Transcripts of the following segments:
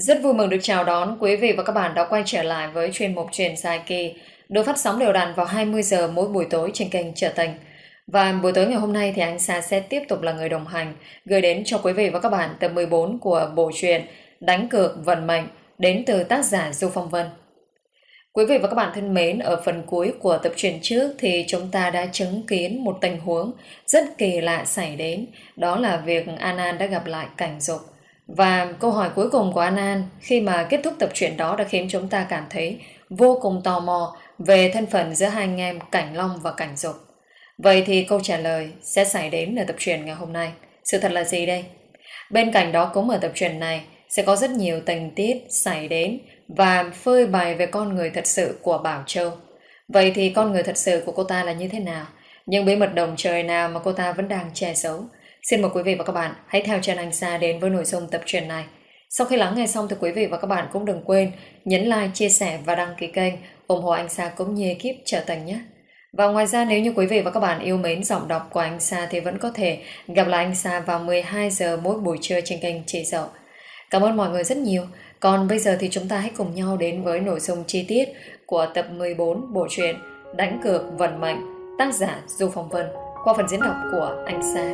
Rất vui mừng được chào đón quý vị và các bạn đã quay trở lại với chuyên mục Chuyện dài kỳ được phát sóng đều đặn vào 20 giờ mỗi buổi tối trên kênh Trở Tình. Và buổi tối ngày hôm nay thì anh Sa sẽ tiếp tục là người đồng hành gửi đến cho quý vị và các bạn tập 14 của bộ truyện Đánh cược vận mệnh đến từ tác giả Du Phong Vân. Quý vị và các bạn thân mến, ở phần cuối của tập truyện trước thì chúng ta đã chứng kiến một tình huống rất kỳ lạ xảy đến, đó là việc An An đã gặp lại Cảnh Dục. Và câu hỏi cuối cùng của An An khi mà kết thúc tập truyện đó đã khiến chúng ta cảm thấy vô cùng tò mò về thân phận giữa hai anh em Cảnh Long và Cảnh Dục. Vậy thì câu trả lời sẽ xảy đến ở tập truyện ngày hôm nay. Sự thật là gì đây? Bên cạnh đó cũng ở tập truyện này sẽ có rất nhiều tình tiết xảy đến và phơi bày về con người thật sự của Bảo Châu. Vậy thì con người thật sự của cô ta là như thế nào? Những bí mật đồng trời nào mà cô ta vẫn đang che giấu? Xin mời quý vị và các bạn hãy theo chân anh Sa đến với nội dung tập truyện này. Sau khi lắng nghe xong thì quý vị và các bạn cũng đừng quên nhấn like, chia sẻ và đăng ký kênh ủng hộ anh Sa cũng như ekip Trở Tình nhé. Và ngoài ra nếu như quý vị và các bạn yêu mến giọng đọc của anh Sa thì vẫn có thể gặp lại anh Sa vào 12 giờ mỗi buổi trưa trên kênh Chị Dậu. Cảm ơn mọi người rất nhiều. Còn bây giờ thì chúng ta hãy cùng nhau đến với nội dung chi tiết của tập 14 bộ truyện Đánh cược vận mệnh, tác giả Du Phong Vân, qua phần diễn đọc của anh Sa.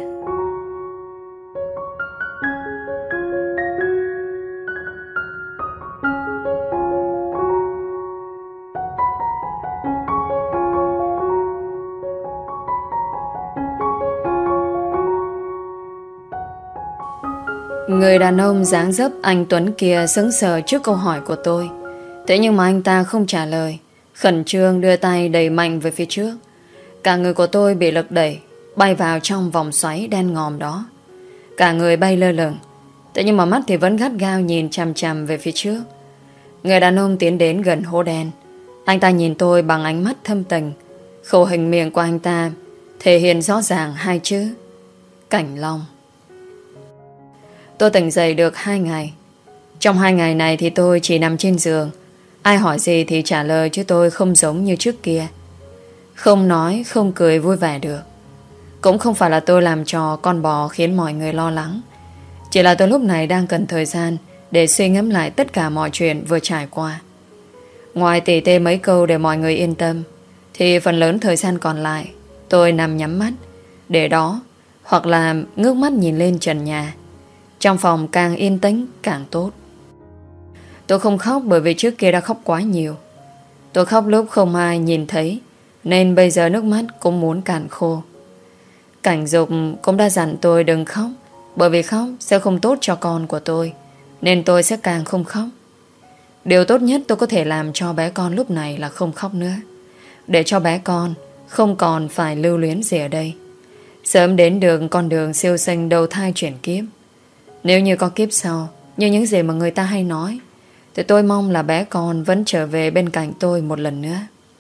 Người đàn ông dáng dấp anh Tuấn kia sững sờ trước câu hỏi của tôi. Thế nhưng mà anh ta không trả lời, khẩn trương đưa tay đẩy mạnh về phía trước. Cả người của tôi bị lực đẩy, bay vào trong vòng xoáy đen ngòm đó. Cả người bay lơ lửng, thế nhưng mà mắt thì vẫn gắt gao nhìn chằm chằm về phía trước. Người đàn ông tiến đến gần hố đen. Anh ta nhìn tôi bằng ánh mắt thâm tình. Khẩu hình miệng của anh ta thể hiện rõ ràng hai chữ: Cảnh Long. Tôi tỉnh dậy được 2 ngày. Trong 2 ngày này thì tôi chỉ nằm trên giường. Ai hỏi gì thì trả lời, chứ tôi không giống như trước kia. Không nói, không cười vui vẻ được. Cũng không phải là tôi làm trò con bò khiến mọi người lo lắng. Chỉ là tôi lúc này đang cần thời gian để suy ngẫm lại tất cả mọi chuyện vừa trải qua. Ngoài tỉ tê mấy câu để mọi người yên tâm, thì phần lớn thời gian còn lại tôi nằm nhắm mắt, để đó, hoặc là ngước mắt nhìn lên trần nhà. Trong phòng càng yên tĩnh càng tốt. Tôi không khóc bởi vì trước kia đã khóc quá nhiều. Tôi khóc lúc không ai nhìn thấy, nên bây giờ nước mắt cũng muốn cạn khô. Cảnh Dục cũng đã dặn tôi đừng khóc, bởi vì khóc sẽ không tốt cho con của tôi, nên tôi sẽ càng không khóc. Điều tốt nhất tôi có thể làm cho bé con lúc này là không khóc nữa, để cho bé con không còn phải lưu luyến gì ở đây, sớm đến được con đường siêu sinh đầu thai chuyển kiếp. Nếu như có kiếp sau, như những gì mà người ta hay nói, thì tôi mong là bé con vẫn trở về bên cạnh tôi một lần nữa.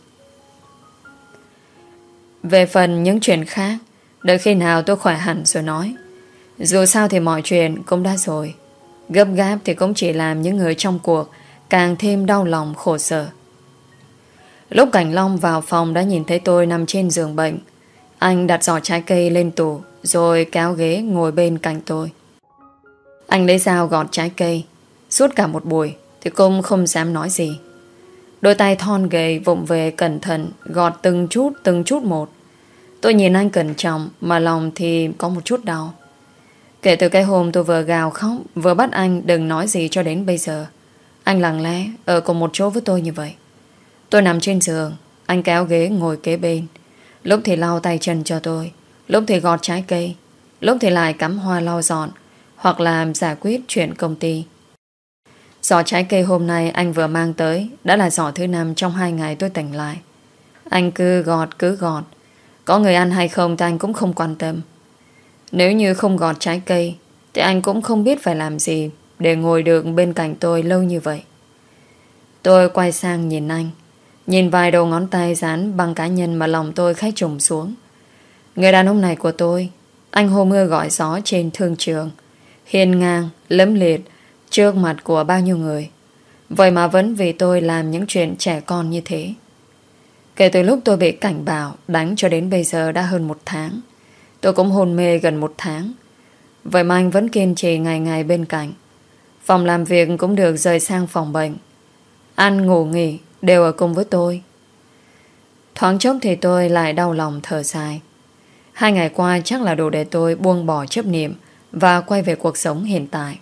Về phần những chuyện khác, đợi khi nào tôi khỏe hẳn rồi nói. Dù sao thì mọi chuyện cũng đã rồi. Gấp gáp thì cũng chỉ làm những người trong cuộc càng thêm đau lòng khổ sở. Lúc Cảnh Long vào phòng đã nhìn thấy tôi nằm trên giường bệnh. Anh đặt giỏ trái cây lên tủ, rồi kéo ghế ngồi bên cạnh tôi. Anh lấy dao gọt trái cây. Suốt cả một buổi thì cũng không dám nói gì. Đôi tay thon gầy vụng về cẩn thận gọt từng chút một. Tôi nhìn anh cẩn trọng mà lòng thì có một chút đau. Kể từ cái hôm tôi vừa gào khóc, vừa bắt anh đừng nói gì cho đến bây giờ, anh lặng lẽ ở cùng một chỗ với tôi như vậy. Tôi nằm trên giường, anh kéo ghế ngồi kế bên. Lúc thì lau tay chân cho tôi, lúc thì gọt trái cây, lúc thì lại cắm hoa lau dọn, hoặc là giải quyết chuyện công ty. Giỏ trái cây hôm nay anh vừa mang tới đã là giỏ thứ 5 trong 2 ngày tôi tỉnh lại. Anh cứ gọt. Có người ăn hay không thì anh cũng không quan tâm. Nếu như không gọt trái cây thì anh cũng không biết phải làm gì để ngồi được bên cạnh tôi lâu như vậy. Tôi quay sang nhìn anh, nhìn vài đầu ngón tay dán băng cá nhân mà lòng tôi khẽ trùng xuống. Người đàn ông này của tôi, anh hô mưa gọi gió trên thương trường, hiên ngang, lẫm liệt trước mặt của bao nhiêu người. Vậy mà vẫn vì tôi làm những chuyện trẻ con như thế. Kể từ lúc tôi bị Cảnh Bảo đánh cho đến bây giờ đã hơn 1 tháng. Tôi cũng hôn mê gần 1 tháng. Vậy mà anh vẫn kiên trì ngày ngày bên cạnh. Phòng làm việc cũng được rời sang phòng bệnh. Ăn ngủ nghỉ đều ở cùng với tôi. Thoáng chốc thì tôi lại đau lòng thở dài. 2 ngày qua chắc là đủ để tôi buông bỏ chấp niệm và quay về cuộc sống hiện tại.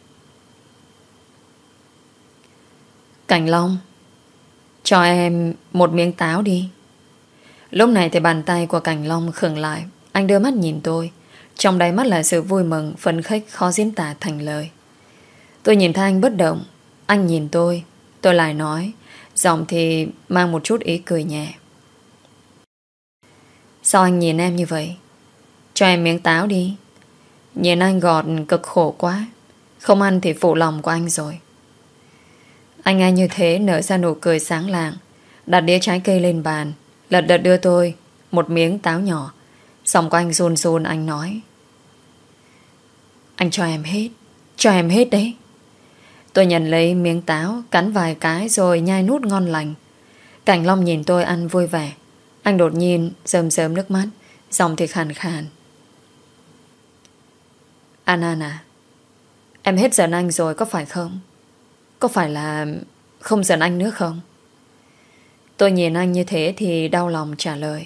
Cảnh Long, cho em một miếng táo đi. Lúc này thì bàn tay của Cảnh Long khựng lại. Anh đưa mắt nhìn tôi. Trong đáy mắt là sự vui mừng, phấn khích khó diễn tả thành lời. Tôi nhìn thấy anh bất động. Anh nhìn tôi lại nói, giọng thì mang một chút ý cười nhẹ. Sao anh nhìn em như vậy? Cho em miếng táo đi. Nhìn anh gọt cực khổ quá. Không ăn thì phụ lòng của anh rồi. Anh nghe như thế nở ra nụ cười sáng lạng, đặt đĩa trái cây lên bàn, lật đật đưa tôi một miếng táo nhỏ. Giọng của anh run run. Anh nói, anh cho em hết. Cho em hết đấy. Tôi nhận lấy miếng táo, cắn vài cái rồi nhai nút ngon lành. Cảnh Long nhìn tôi ăn vui vẻ. Anh đột nhiên rơm rớm nước mắt, giọng thì khàn khàn. An An à, em hết giận anh rồi có phải không? Có phải là không giận anh nữa không? Tôi nhìn anh như thế thì đau lòng trả lời.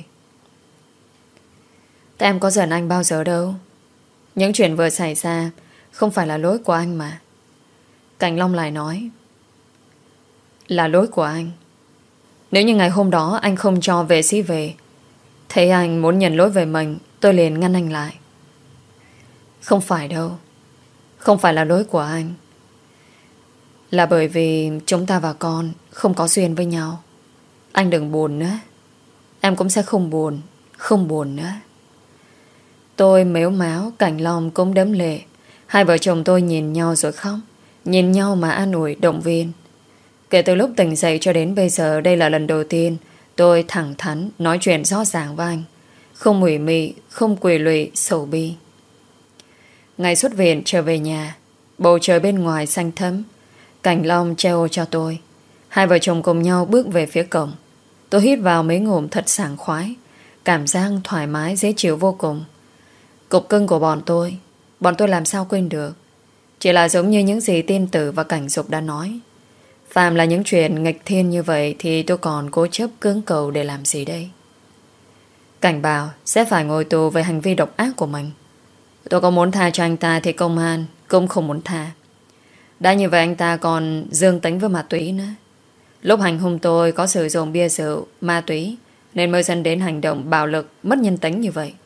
Tại em có giận anh bao giờ đâu. Những chuyện vừa xảy ra không phải là lỗi của anh mà. Cảnh Long lại nói, là lỗi của anh. Nếu như ngày hôm đó anh không cho vệ sĩ về, thấy anh muốn nhận lỗi về mình, tôi liền ngăn anh lại. Không phải đâu. Không phải là lỗi của anh. Là bởi vì chúng ta và con không có duyên với nhau. Anh đừng buồn nữa. Em cũng sẽ không buồn. Không buồn nữa. Tôi mếu máo, Cảnh Long cũng đẫm lệ. Hai vợ chồng tôi nhìn nhau rồi khóc. Nhìn nhau mà an ủi động viên. Kể từ lúc tỉnh dậy cho đến bây giờ, đây là lần đầu tiên tôi thẳng thắn nói chuyện rõ ràng với anh. Không ủy mị, không quỳ lụy, sầu bi. Ngày xuất viện trở về nhà, bầu trời bên ngoài xanh thẫm. Cảnh Long treo cho tôi. Hai vợ chồng cùng nhau bước về phía cổng. Tôi hít vào mấy ngụm thật sảng khoái. Cảm giác thoải mái dễ chịu vô cùng. Cục cưng của bọn tôi làm sao quên được. Chỉ là giống như những gì Tiên Tử và Cảnh Dục đã nói. Phàm là những chuyện nghịch thiên như vậy thì tôi còn cố chấp cưỡng cầu để làm gì đây? Cảnh bảo sẽ phải ngồi tù về hành vi độc ác của mình. Tôi có muốn tha cho anh ta thì công an cũng không muốn tha. Đã như vậy anh ta còn dương tính với ma túy nữa. Lúc hành hung tôi có sử dụng bia rượu, ma túy, nên mới dẫn đến hành động bạo lực, mất nhân tính như vậy.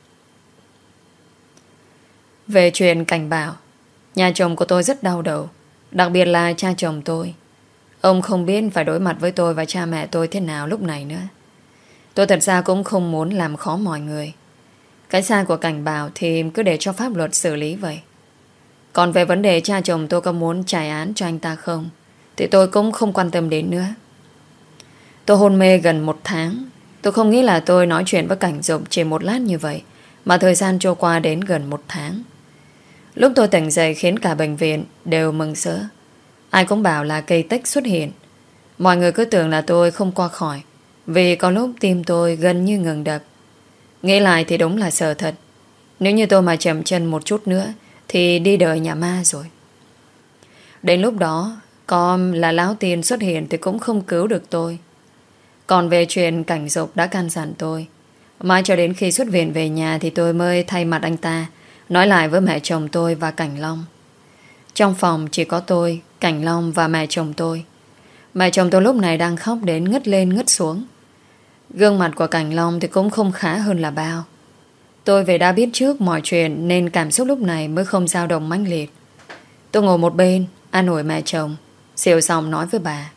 Về chuyện Cảnh bảo, nhà chồng của tôi rất đau đầu. Đặc biệt là cha chồng tôi. Ông không biết phải đối mặt với tôi và cha mẹ tôi thế nào lúc này nữa. Tôi thật ra cũng không muốn làm khó mọi người. Cái sai của Cảnh bảo thì cứ để cho pháp luật xử lý vậy. Còn về vấn đề cha chồng tôi có muốn trải án cho anh ta không thì tôi cũng không quan tâm đến nữa. Tôi hôn mê gần 1 tháng. Tôi không nghĩ là tôi nói chuyện với Cảnh Dục chỉ một lát như vậy mà thời gian trôi qua đến gần 1 tháng. Lúc tôi tỉnh dậy khiến cả bệnh viện đều mừng rỡ. Ai cũng bảo là kỳ tích xuất hiện. Mọi người cứ tưởng là tôi không qua khỏi, vì có lúc tim tôi gần như ngừng đập. Nghĩ lại thì đúng là sợ thật. Nếu như tôi mà chậm chân một chút nữa thì đi đời nhà ma rồi. Đến lúc đó có là Lão Tiên xuất hiện thì cũng không cứu được tôi. Còn về chuyện Cảnh Dục đã can dặn tôi, mãi cho đến khi xuất viện về nhà thì tôi mới thay mặt anh ta nói lại với mẹ chồng tôi và Cảnh Long. Trong phòng chỉ có tôi, Cảnh Long và mẹ chồng tôi. Mẹ chồng tôi lúc này đang khóc đến ngất lên ngất xuống. Gương mặt của Cảnh Long thì cũng không khá hơn là bao. Tôi về đã biết trước mọi chuyện nên cảm xúc lúc này mới không dao động mãnh liệt. Tôi ngồi một bên an ủi mẹ chồng, xìu giọng nói với bà.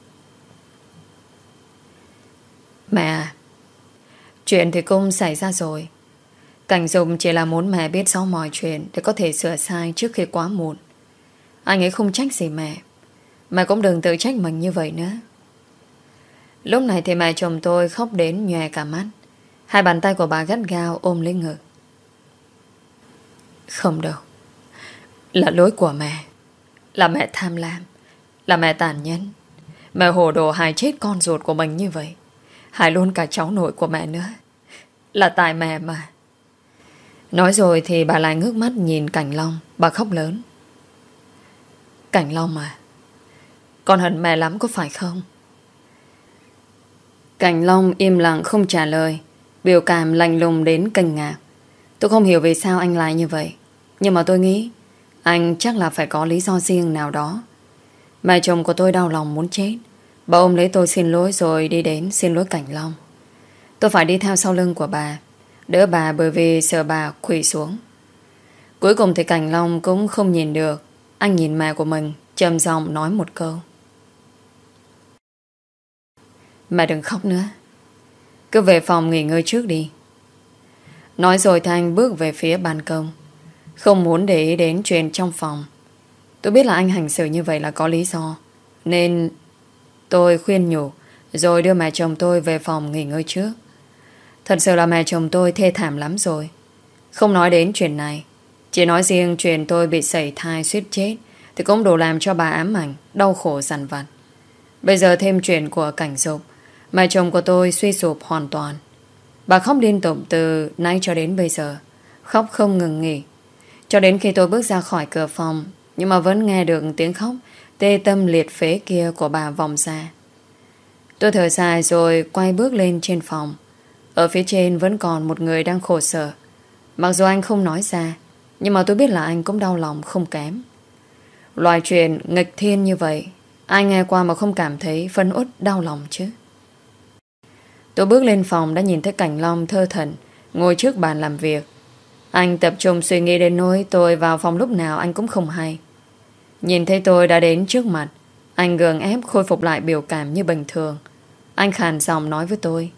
Mẹ à, chuyện thì cũng xảy ra rồi. Cảnh Dục chỉ là muốn mẹ biết rõ mọi chuyện để có thể sửa sai trước khi quá muộn. Anh ấy không trách gì mẹ. Mẹ cũng đừng tự trách mình như vậy nữa. Lúc này thì mẹ chồng tôi khóc đến nhòe cả mắt. Hai bàn tay của bà gắt gao ôm lấy ngực. Không đâu. Là lỗi của mẹ. Là mẹ tham lam. Là mẹ tàn nhẫn. Mẹ hồ đồ hại chết con ruột của mình như vậy. Hại luôn cả cháu nội của mẹ nữa. Là tại mẹ mà. Nói rồi thì bà lại ngước mắt nhìn Cảnh Long. Bà khóc lớn. Cảnh Long à, con hận mẹ lắm có phải không? Cảnh Long im lặng không trả lời, biểu cảm lạnh lùng đến kinh ngạc. Tôi không hiểu vì sao anh lại như vậy, nhưng mà tôi nghĩ anh chắc là phải có lý do riêng nào đó. Mẹ chồng của tôi đau lòng muốn chết. Bà ôm lấy tôi xin lỗi rồi đi đến xin lỗi Cảnh Long. Tôi phải đi theo sau lưng của bà, đỡ bà bởi vì sợ bà quỳ xuống. Cuối cùng thì Cảnh Long cũng không nhìn được. Anh nhìn mẹ của mình, trầm giọng nói một câu: mẹ đừng khóc nữa, cứ về phòng nghỉ ngơi trước đi. Nói rồi thì anh bước về phía ban công, không muốn để ý đến chuyện trong phòng. Tôi biết là anh hành xử như vậy là có lý do, nên tôi khuyên nhủ, rồi đưa mẹ chồng tôi về phòng nghỉ ngơi trước. Thật sự là mẹ chồng tôi thê thảm lắm rồi. Không nói đến chuyện này, chỉ nói riêng chuyện tôi bị sảy thai suýt chết thì cũng đủ làm cho bà ám ảnh, đau khổ dằn vặt. Bây giờ thêm chuyện của Cảnh Dục, mẹ chồng của tôi suy sụp hoàn toàn. Bà khóc liên tục từ nay cho đến bây giờ, khóc không ngừng nghỉ, cho đến khi tôi bước ra khỏi cửa phòng, nhưng mà vẫn nghe được tiếng khóc tê tâm liệt phế kia của bà vọng ra. Tôi thở dài rồi quay bước lên trên phòng. Ở phía trên vẫn còn một người đang khổ sở. Mặc dù anh không nói ra, nhưng mà tôi biết là anh cũng đau lòng không kém. Loại chuyện nghịch thiên như vậy, ai nghe qua mà không cảm thấy phấn uất đau lòng chứ. Tôi bước lên phòng đã nhìn thấy Cảnh Long thơ thẩn ngồi trước bàn làm việc. Anh tập trung suy nghĩ đến nỗi tôi vào phòng lúc nào anh cũng không hay. Nhìn thấy tôi đã đến trước mặt, anh gượng ép khôi phục lại biểu cảm như bình thường. Anh khàn giọng nói với tôi: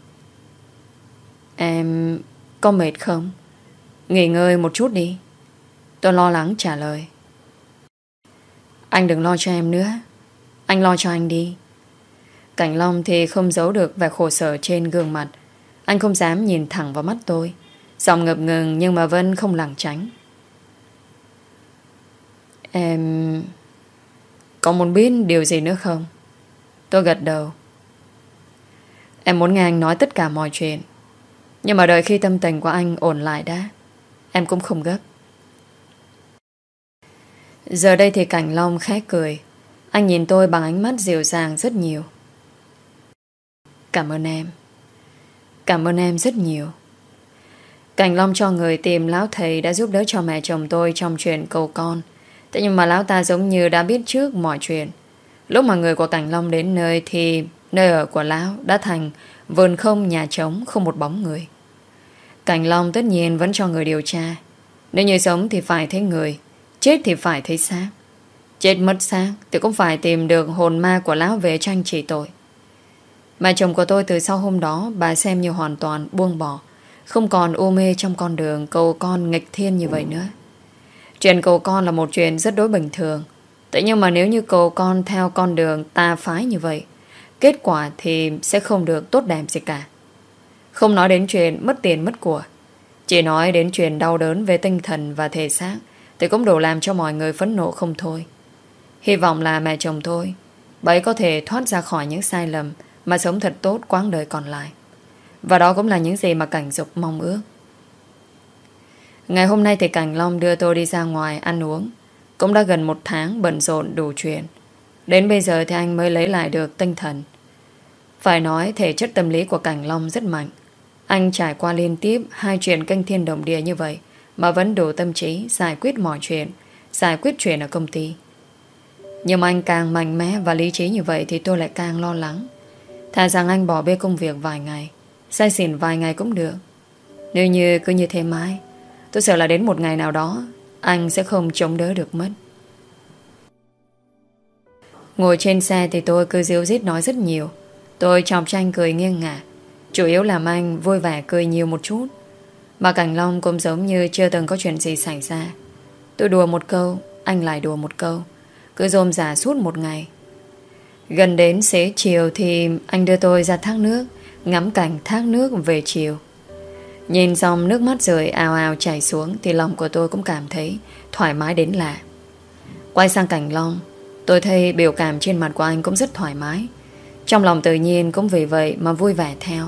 em có mệt không? Nghỉ ngơi một chút đi. Tôi lo lắng trả lời: anh đừng lo cho em nữa, anh lo cho anh đi. Cảnh Long thì không giấu được vẻ khổ sở trên gương mặt. Anh không dám nhìn thẳng vào mắt tôi, giọng ngập ngừng nhưng mà vẫn không lảng tránh: em có muốn biết điều gì nữa không? Tôi gật đầu. Em muốn nghe anh nói tất cả mọi chuyện, nhưng mà đợi khi tâm tình của anh ổn lại đã. Em cũng không gấp. Giờ đây thì Cảnh Long khẽ cười. Anh nhìn tôi bằng ánh mắt dịu dàng rất nhiều. Cảm ơn em. Cảm ơn em rất nhiều. Cảnh Long cho người tìm lão thầy đã giúp đỡ cho mẹ chồng tôi trong chuyện cầu con. Thế nhưng mà lão ta giống như đã biết trước mọi chuyện. Lúc mà người của Cảnh Long đến nơi thì nơi ở của lão đã thành vườn không, nhà trống, không một bóng người. Cảnh Long tất nhiên vẫn cho người điều tra. Nếu như sống thì phải thấy người, chết thì phải thấy xác. Chết mất xác thì cũng phải tìm được hồn ma của lão về cho anh trị tội. Mẹ chồng của tôi từ sau hôm đó, bà xem như hoàn toàn buông bỏ, không còn u mê trong con đường cầu con nghịch thiên như vậy nữa. Chuyện cầu con là một chuyện rất đối bình thường. Thế nhưng mà nếu như cầu con theo con đường tà phái như vậy, kết quả thì sẽ không được tốt đẹp gì cả. Không nói đến chuyện mất tiền mất của, chỉ nói đến chuyện đau đớn về tinh thần và thể xác thì cũng đủ làm cho mọi người phẫn nộ không thôi. Hy vọng là mẹ chồng tôi, bà ấy có thể thoát ra khỏi những sai lầm mà sống thật tốt quãng đời còn lại. Và đó cũng là những gì mà Cảnh Dục mong ước. Ngày hôm nay thì Cảnh Long đưa tôi đi ra ngoài ăn uống. Cũng đã gần 1 tháng bận rộn đủ chuyện. Đến bây giờ thì anh mới lấy lại được tinh thần. Phải nói thể chất tâm lý của Cảnh Long rất mạnh. Anh trải qua liên tiếp 2 chuyện kinh thiên động địa như vậy mà vẫn đủ tâm trí giải quyết mọi chuyện, giải quyết chuyện ở công ty. Nhưng mà anh càng mạnh mẽ và lý trí như vậy thì tôi lại càng lo lắng. Thà rằng anh bỏ bê công việc vài ngày, say xỉn vài ngày cũng được. Nếu như cứ như thế mãi, tôi sợ là đến một ngày nào đó anh sẽ không chống đỡ được mất. Ngồi trên xe thì tôi cứ ríu rít nói rất nhiều. Tôi chọc cho anh cười nghiêng ngả, chủ yếu làm anh vui vẻ cười nhiều một chút. Mà Cảnh Long cũng giống như chưa từng có chuyện gì xảy ra. Tôi đùa một câu, anh lại đùa một câu, cứ rôm rả suốt một ngày. Gần đến xế chiều thì anh đưa tôi ra thác nước, ngắm cảnh thác nước về chiều. Nhìn dòng nước mắt rơi ào ào chảy xuống thì lòng của tôi cũng cảm thấy thoải mái đến lạ. Quay sang Cảnh Long, tôi thấy biểu cảm trên mặt của anh cũng rất thoải mái. Trong lòng tự nhiên cũng vì vậy mà vui vẻ theo.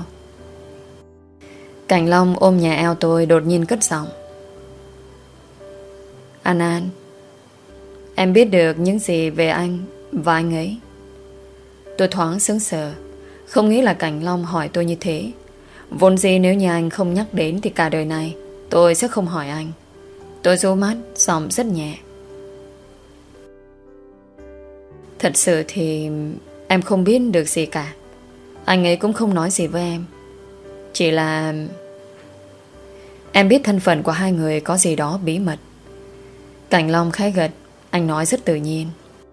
Cảnh Long ôm nhà eo tôi đột nhiên cất giọng: An An, em biết được những gì về anh và anh ấy. Tôi thoáng sững sờ, không nghĩ là Cảnh Long hỏi tôi như thế. Vốn dĩ nếu như anh không nhắc đến thì cả đời này tôi sẽ không hỏi anh. Tôi rũ mắt, giọng rất nhẹ. Thật sự thì em không biết được gì cả. Anh ấy cũng không nói gì với em. Chỉ là em biết thân phận của hai người có gì đó bí mật. Cảnh Long khẽ gật. Anh nói rất tự nhiên.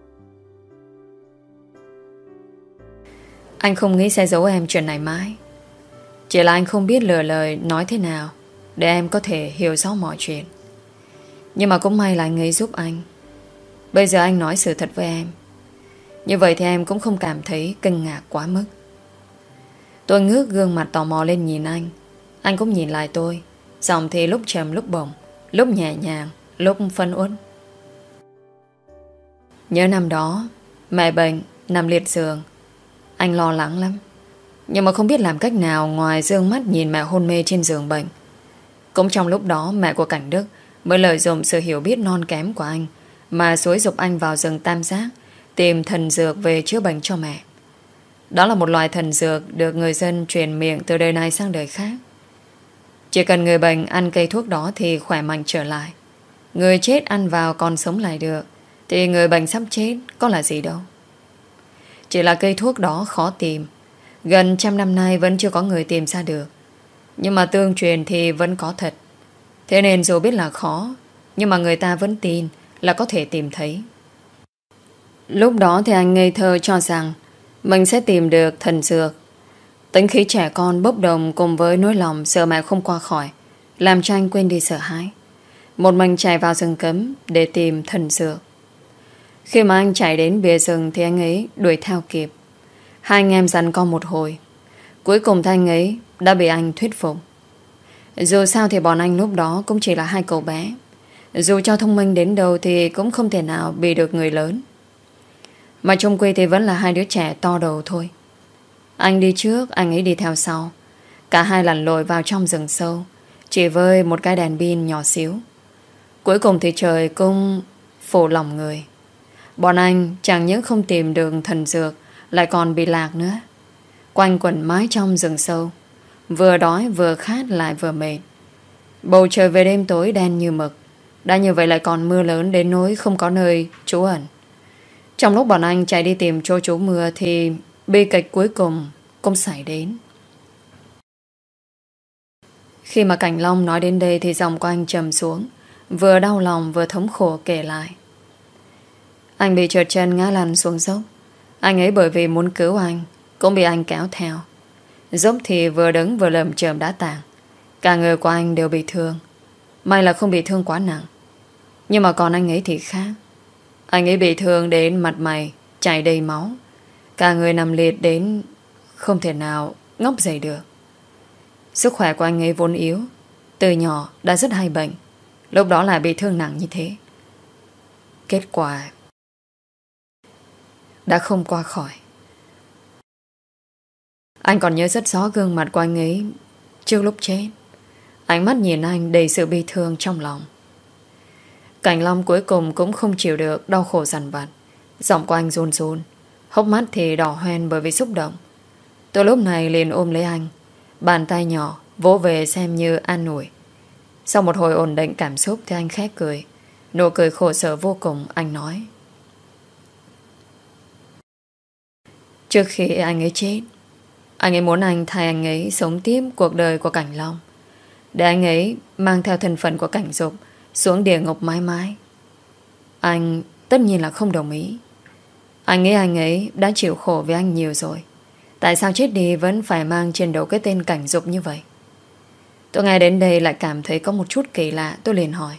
Anh không nghĩ sẽ giấu em chuyện này mãi. Chỉ là anh không biết lựa lời nói thế nào để em có thể hiểu rõ mọi chuyện. Nhưng mà cũng may là anh ấy giúp anh. Bây giờ anh nói sự thật với em. Như vậy thì em cũng không cảm thấy kinh ngạc quá mức. Tôi ngước gương mặt tò mò lên nhìn anh. Anh cũng nhìn lại tôi. Giọng thì lúc trầm lúc bổng, lúc nhẹ nhàng, lúc phân uất. Nhớ năm đó mẹ bệnh, nằm liệt giường. Anh lo lắng lắm. Nhưng mà không biết làm cách nào ngoài dương mắt nhìn mẹ hôn mê trên giường bệnh. Cũng trong lúc đó mẹ của Cảnh Đức mới lợi dụng sự hiểu biết non kém của anh mà xúi giục anh vào rừng Tam Giác tìm thần dược về chữa bệnh cho mẹ. Đó là một loại thần dược được người dân truyền miệng từ đời này sang đời khác. Chỉ cần người bệnh ăn cây thuốc đó thì khỏe mạnh trở lại. Người chết ăn vào còn sống lại được, thì người bệnh sắp chết có là gì đâu. Chỉ là cây thuốc đó khó tìm. Gần 100 năm nay vẫn chưa có người tìm ra được. Nhưng mà tương truyền thì vẫn có thật. Thế nên dù biết là khó, nhưng mà người ta vẫn tin là có thể tìm thấy. Lúc đó thì anh ngây thơ cho rằng mình sẽ tìm được thần dược. Tính khí trẻ con bốc đồng cùng với nỗi lòng sợ mẹ không qua khỏi làm cho anh quên đi sợ hãi. Một mình chạy vào rừng cấm để tìm thần dược. Khi mà anh chạy đến bìa rừng thì anh ấy đuổi theo kịp. Hai anh em giằng co một hồi. Cuối cùng thì anh ấy đã bị anh thuyết phục. Dù sao thì bọn anh lúc đó cũng chỉ là hai cậu bé. Dù cho thông minh đến đâu thì cũng không thể nào bị được người lớn. Mà trong quê thì vẫn là hai đứa trẻ to đầu thôi. Anh đi trước, anh ấy đi theo sau. Cả hai lặn lội vào trong rừng sâu, chỉ với một cái đèn pin nhỏ xíu. Cuối cùng thì trời cũng phủ lòng người. Bọn anh chẳng những không tìm được thần dược, lại còn bị lạc nữa. Quanh quẩn mãi trong rừng sâu, vừa đói vừa khát lại vừa mệt. Bầu trời về đêm tối đen như mực. Đã như vậy lại còn mưa lớn đến nỗi không có nơi trú ẩn. Trong lúc bọn anh chạy đi tìm chỗ trú mưa thì bi kịch cuối cùng cũng xảy đến. Khi mà Cảnh Long nói đến đây thì giọng của anh trầm xuống, vừa đau lòng vừa thống khổ kể lại. Anh bị trượt chân ngã lăn xuống dốc. Anh ấy bởi vì muốn cứu anh cũng bị anh kéo theo. Dốc thì vừa đứng vừa lầm chởm đá tảng. Cả người của anh đều bị thương. May là không bị thương quá nặng. Nhưng mà còn anh ấy thì khác. Anh ấy bị thương đến mặt mày chảy đầy máu. Cả người nằm liệt đến không thể nào ngóc dậy được. Sức khỏe của anh ấy vốn yếu. Từ nhỏ đã rất hay bệnh. Lúc đó lại bị thương nặng như thế. Kết quả đã không qua khỏi. Anh còn nhớ rất rõ gương mặt của anh ấy trước lúc chết. Ánh mắt nhìn anh đầy sự bi thương trong lòng. Cảnh Long cuối cùng cũng không chịu được đau khổ dằn vặt. Giọng của anh run run, hốc mắt thì đỏ hoen bởi vì xúc động. Tôi lúc này liền ôm lấy anh, bàn tay nhỏ vỗ về xem như an ủi. Sau một hồi ổn định cảm xúc thì anh khẽ cười. Nụ cười khổ sở vô cùng. Anh nói: trước khi anh ấy chết, anh ấy muốn anh thay anh ấy sống tiếp cuộc đời của Cảnh Long, để anh ấy mang theo thân phận của Cảnh Dục xuống địa ngục mãi mãi. Anh tất nhiên là không đồng ý. Anh nghĩ anh ấy đã chịu khổ với anh nhiều rồi. Tại sao chết đi vẫn phải mang trên đầu cái tên Cảnh Dục như vậy? Tôi nghe đến đây lại cảm thấy có một chút kỳ lạ. Tôi liền hỏi: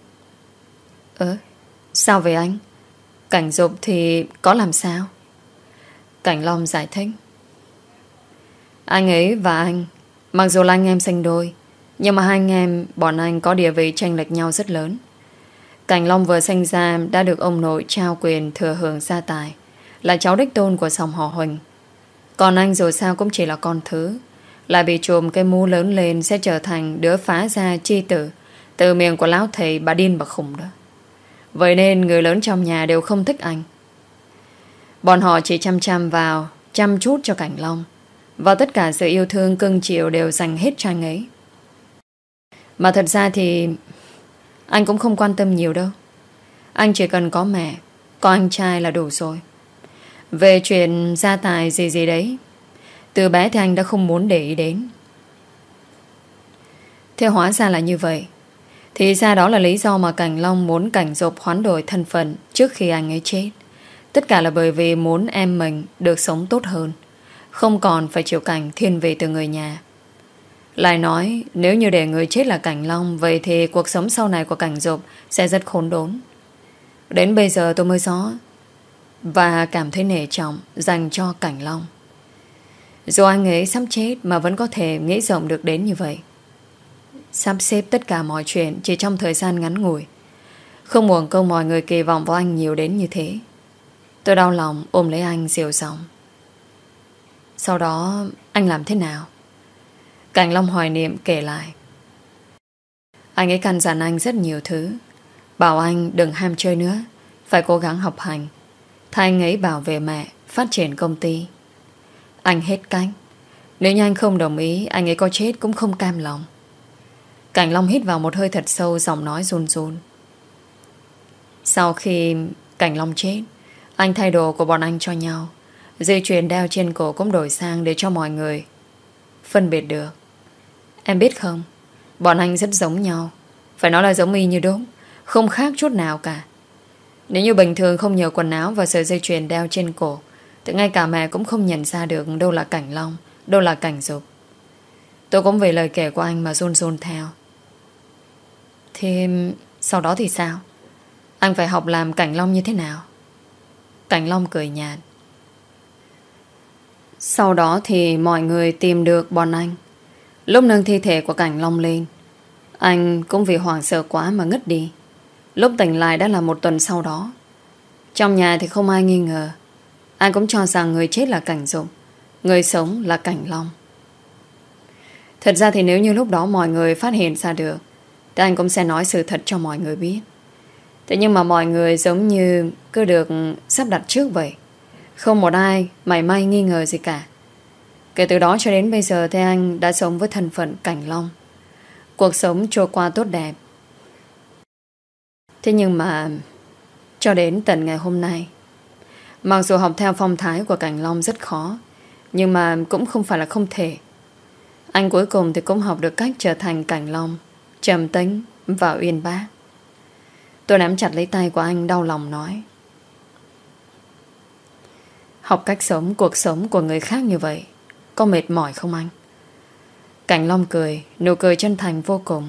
sao vậy anh? Cảnh Dục thì có làm sao? Cảnh Long giải thích: anh ấy và anh mặc dù là anh em sinh đôi, nhưng mà hai anh em bọn anh có địa vị chênh lệch nhau rất lớn. Cảnh Long vừa sinh ra đã được ông nội trao quyền thừa hưởng gia tài, là cháu đích tôn của dòng họ Huỳnh. Còn anh dù sao cũng chỉ là con thứ, lại bị trùm cái mũ lớn lên sẽ trở thành đứa phá gia chi tử từ miệng của lão thầy bà điên bà khùng đó. Vậy nên người lớn trong nhà đều không thích anh. Bọn họ chỉ chăm chăm vào, chăm chút cho Cảnh Long, và tất cả sự yêu thương cưng chiều đều dành hết cho anh ấy. Mà thật ra thì anh cũng không quan tâm nhiều đâu. Anh chỉ cần có mẹ, có anh trai là đủ rồi. Về chuyện gia tài gì gì đấy, từ bé thì anh đã không muốn để ý đến. Thế hóa ra là như vậy. Thì ra đó là lý do mà Cảnh Long muốn Cảnh Dục hoán đổi thân phận trước khi anh ấy chết. Tất cả là bởi vì muốn em mình được sống tốt hơn, không còn phải chịu cảnh thiên vị từ người nhà. Lại nói, nếu như để người chết là Cảnh Long, vậy thì cuộc sống sau này của Cảnh Dục sẽ rất khốn đốn. Đến bây giờ tôi mới rõ và cảm thấy nể trọng dành cho Cảnh Long. Dù anh ấy sắp chết mà vẫn có thể nghĩ rộng được đến như vậy. Sắp xếp tất cả mọi chuyện chỉ trong thời gian ngắn ngủi. Không uổng công mọi người kỳ vọng vào anh nhiều đến như thế. Tôi đau lòng ôm lấy anh dịu giọng. Sau đó anh làm thế nào? Cảnh Long hoài niệm kể lại. Anh ấy căn dặn anh rất nhiều thứ. Bảo anh đừng ham chơi nữa, phải cố gắng học hành, thay anh ấy bảo vệ mẹ, phát triển công ty. Anh hết cách. Nếu như anh không đồng ý, anh ấy có chết cũng không cam lòng. Cảnh Long hít vào một hơi thật sâu, giọng nói run run. Sau khi Cảnh Long chết, anh thay đồ của bọn anh cho nhau. Dây chuyền đeo trên cổ cũng đổi sang để cho mọi người phân biệt được. Em biết không, bọn anh rất giống nhau. Phải nói là giống y như đúc, không khác chút nào cả. Nếu như bình thường không nhờ quần áo và sợi dây chuyền đeo trên cổ, thì ngay cả mẹ cũng không nhận ra được đâu là Cảnh Long, đâu là Cảnh Dục. Tôi cũng vì lời kể của anh mà run run theo. Thế sau đó thì sao? Anh phải học làm Cảnh Long như thế nào? Cảnh Long cười nhạt. Sau đó thì mọi người tìm được bọn anh. Lúc nâng thi thể của Cảnh Long lên, anh cũng vì hoảng sợ quá mà ngất đi. Lúc tỉnh lại đã là một tuần sau đó. Trong nhà thì không ai nghi ngờ. Anh cũng cho rằng người chết là Cảnh Dục, người sống là Cảnh Long. Thật ra thì nếu như lúc đó mọi người phát hiện ra được, thì anh cũng sẽ nói sự thật cho mọi người biết. Thế nhưng mà mọi người giống như cứ được sắp đặt trước vậy. Không một ai mảy may nghi ngờ gì cả. Kể từ đó cho đến bây giờ thì anh đã sống với thân phận Cảnh Long. Cuộc sống trôi qua tốt đẹp. Thế nhưng mà cho đến tận ngày hôm nay, mặc dù học theo phong thái của Cảnh Long rất khó, nhưng mà cũng không phải là không thể. Anh cuối cùng thì cũng học được cách trở thành Cảnh Long, trầm tĩnh và uyên bác. Tôi nắm chặt lấy tay của anh, đau lòng nói. Học cách sống cuộc sống của người khác như vậy có mệt mỏi không anh? Cảnh Long cười, nụ cười chân thành vô cùng.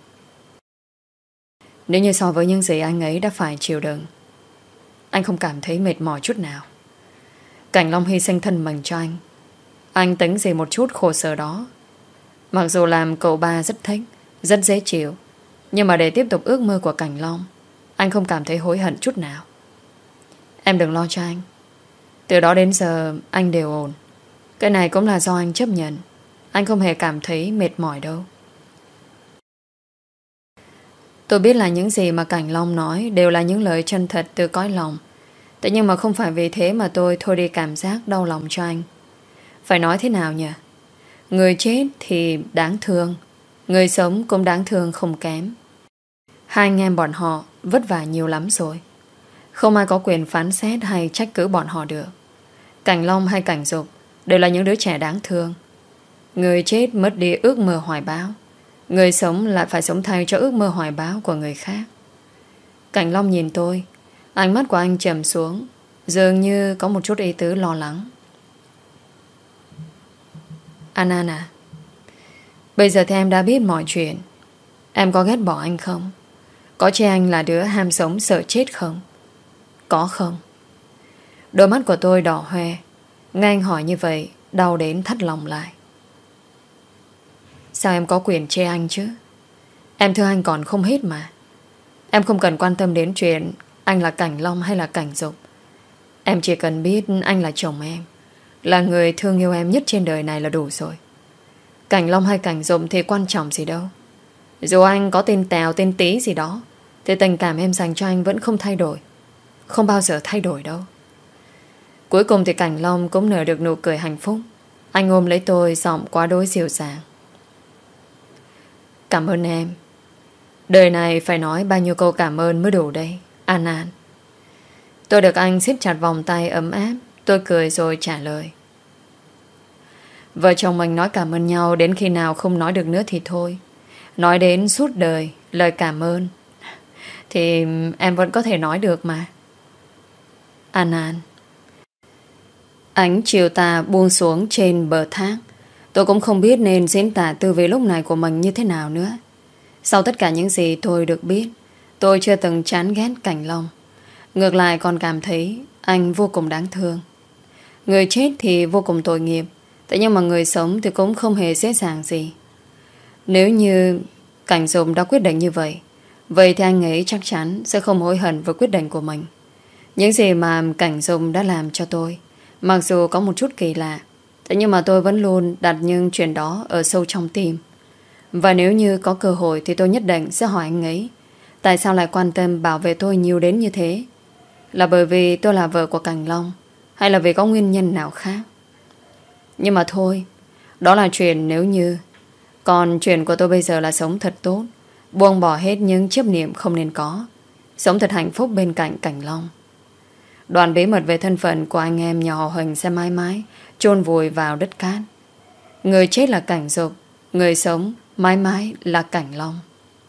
Nếu như so với những gì anh ấy đã phải chịu đựng, anh không cảm thấy mệt mỏi chút nào. Cảnh Long hy sinh thân mình cho anh tính gì một chút khổ sở đó. Mặc dù làm cậu ba rất thích, rất dễ chịu, nhưng mà để tiếp tục ước mơ của Cảnh Long, anh không cảm thấy hối hận chút nào. Em đừng lo cho anh. Từ đó đến giờ anh đều ổn. Cái này cũng là do anh chấp nhận. Anh không hề cảm thấy mệt mỏi đâu. Tôi biết là những gì mà Cảnh Long nói đều là những lời chân thật từ cõi lòng. Thế nhưng mà không phải vì thế mà tôi thôi đi cảm giác đau lòng cho anh. Phải nói thế nào nhỉ? Người chết thì đáng thương, người sống cũng đáng thương không kém. Hai anh em bọn họ vất vả nhiều lắm rồi. Không ai có quyền phán xét hay trách cứ bọn họ được. Cảnh Long hay Cảnh Dục đều là những đứa trẻ đáng thương. Người chết mất đi ước mơ hoài bão, người sống lại phải sống thay cho ước mơ hoài bão của người khác. Cảnh Long nhìn tôi, ánh mắt của anh trầm xuống, dường như có một chút ý tứ lo lắng. An à, bây giờ thì em đã biết mọi chuyện. Em có ghét bỏ anh không? Có chê anh là đứa ham sống sợ chết không? Có không? Đôi mắt của tôi đỏ hoe. Nghe anh hỏi như vậy, đau đến thắt lòng lại. Sao em có quyền chê anh chứ? Em thương anh còn không hết mà. Em không cần quan tâm đến chuyện anh là Cảnh Long hay là Cảnh Dục. Em chỉ cần biết anh là chồng em, là người thương yêu em nhất trên đời này là đủ rồi. Cảnh Long hay Cảnh Dục thì quan trọng gì đâu. Dù anh có tên Tèo, tên Tí gì đó, thì tình cảm em dành cho anh vẫn không thay đổi. Không bao giờ thay đổi đâu. Cuối cùng thì Cảnh Long cũng nở được nụ cười hạnh phúc. Anh ôm lấy tôi, giọng quá đối dịu dàng. Cảm ơn em. Đời này phải nói bao nhiêu câu cảm ơn mới đủ đây, An An. Tôi được anh siết chặt vòng tay ấm áp. Tôi cười rồi trả lời. Vợ chồng mình nói cảm ơn nhau đến khi nào không nói được nữa thì thôi. Nói đến suốt đời lời cảm ơn thì em vẫn có thể nói được mà. An An. Ánh chiều tà buông xuống trên bờ thác. Tôi cũng không biết nên diễn tả tư vị lúc này của mình như thế nào nữa. Sau tất cả những gì tôi được biết, tôi chưa từng chán ghét Cảnh Long. Ngược lại còn cảm thấy anh vô cùng đáng thương. Người chết thì vô cùng tội nghiệp, thế nhưng mà người sống thì cũng không hề dễ dàng gì. Nếu như Cảnh Dục đã quyết định như vậy, vậy thì anh ấy chắc chắn sẽ không hối hận với quyết định của mình. Những gì mà Cảnh Dục đã làm cho tôi, mặc dù có một chút kỳ lạ, thế nhưng mà tôi vẫn luôn đặt những chuyện đó ở sâu trong tim. Và nếu như có cơ hội thì tôi nhất định sẽ hỏi anh ấy tại sao lại quan tâm bảo vệ tôi nhiều đến như thế. Là bởi vì tôi là vợ của Cảnh Long, hay là vì có nguyên nhân nào khác? Nhưng mà thôi, đó là chuyện nếu như. Còn chuyện của tôi bây giờ là sống thật tốt, buông bỏ hết những chấp niệm không nên có, sống thật hạnh phúc bên cạnh Cảnh Long. Đoạn bí mật về thân phận của anh em nhà họ Huỳnh sẽ mãi mãi chôn vùi vào đất cát. Người chết là Cảnh Dục, người sống mãi mãi là Cảnh Long.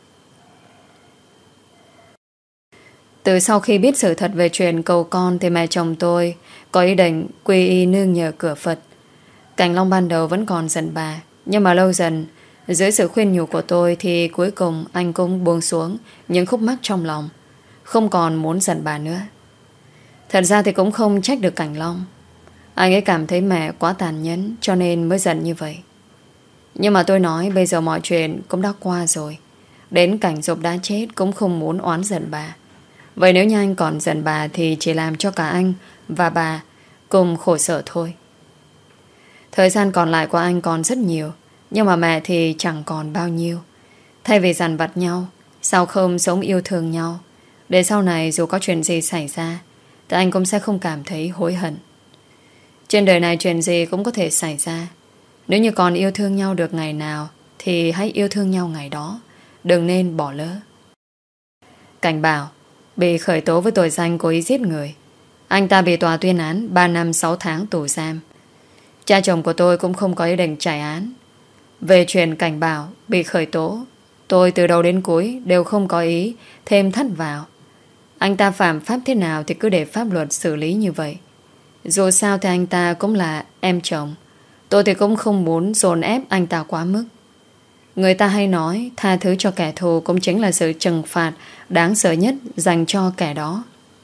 Từ sau khi biết sự thật về chuyện cầu con thì mẹ chồng tôi có ý định quy y nương nhờ cửa Phật. Cảnh Long ban đầu vẫn còn giận bà, nhưng mà lâu dần dưới sự khuyên nhủ của tôi thì cuối cùng anh cũng buông xuống những khúc mắc trong lòng, không còn muốn giận bà nữa. Thật ra thì cũng không trách được Cảnh Long. Anh ấy cảm thấy mẹ quá tàn nhẫn cho nên mới giận như vậy. Nhưng mà tôi nói bây giờ mọi chuyện cũng đã qua rồi. Đến Cảnh Dục đã chết cũng không muốn oán giận bà. Vậy nếu như anh còn giận bà thì chỉ làm cho cả anh và bà cùng khổ sở thôi. Thời gian còn lại của anh còn rất nhiều, nhưng mà mẹ thì chẳng còn bao nhiêu. Thay vì dằn vặt nhau, sao không sống yêu thương nhau, để sau này dù có chuyện gì xảy ra thì anh cũng sẽ không cảm thấy hối hận. Trên đời này chuyện gì cũng có thể xảy ra. Nếu như còn yêu thương nhau được ngày nào thì hãy yêu thương nhau ngày đó, đừng nên bỏ lỡ. Cảnh Bảo bị khởi tố với tội danh cố ý giết người. Anh ta bị tòa tuyên án 3 năm 6 tháng tù giam. Cha chồng của tôi cũng không có ý định chạy án. Về chuyện Cảnh Bảo bị khởi tố, tôi từ đầu đến cuối đều không có ý thêm thắt vào. Anh ta phạm pháp thế nào thì cứ để pháp luật xử lý như vậy. Dù sao thì anh ta cũng là em chồng. Tôi thì cũng không muốn dồn ép anh ta quá mức. Người ta hay nói tha thứ cho kẻ thù cũng chính là sự trừng phạt đáng sợ nhất dành cho kẻ đó.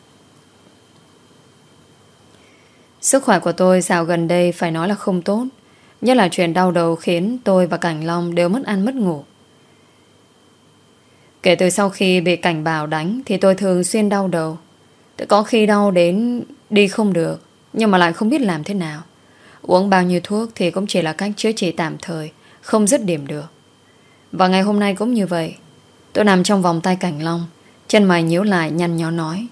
Sức khỏe của tôi dạo gần đây phải nói là không tốt. Nhất là chuyện đau đầu khiến tôi và Cảnh Long đều mất ăn mất ngủ. Kể từ sau khi bị Cảnh Bảo đánh thì tôi thường xuyên đau đầu. Có khi đau đến đi không được, nhưng mà lại không biết làm thế nào. Uống bao nhiêu thuốc thì cũng chỉ là cách chữa trị tạm thời, không dứt điểm được. Và ngày hôm nay cũng như vậy. Tôi nằm trong vòng tay Cảnh Long, chân mày nhíu lại nhăn nhó nói.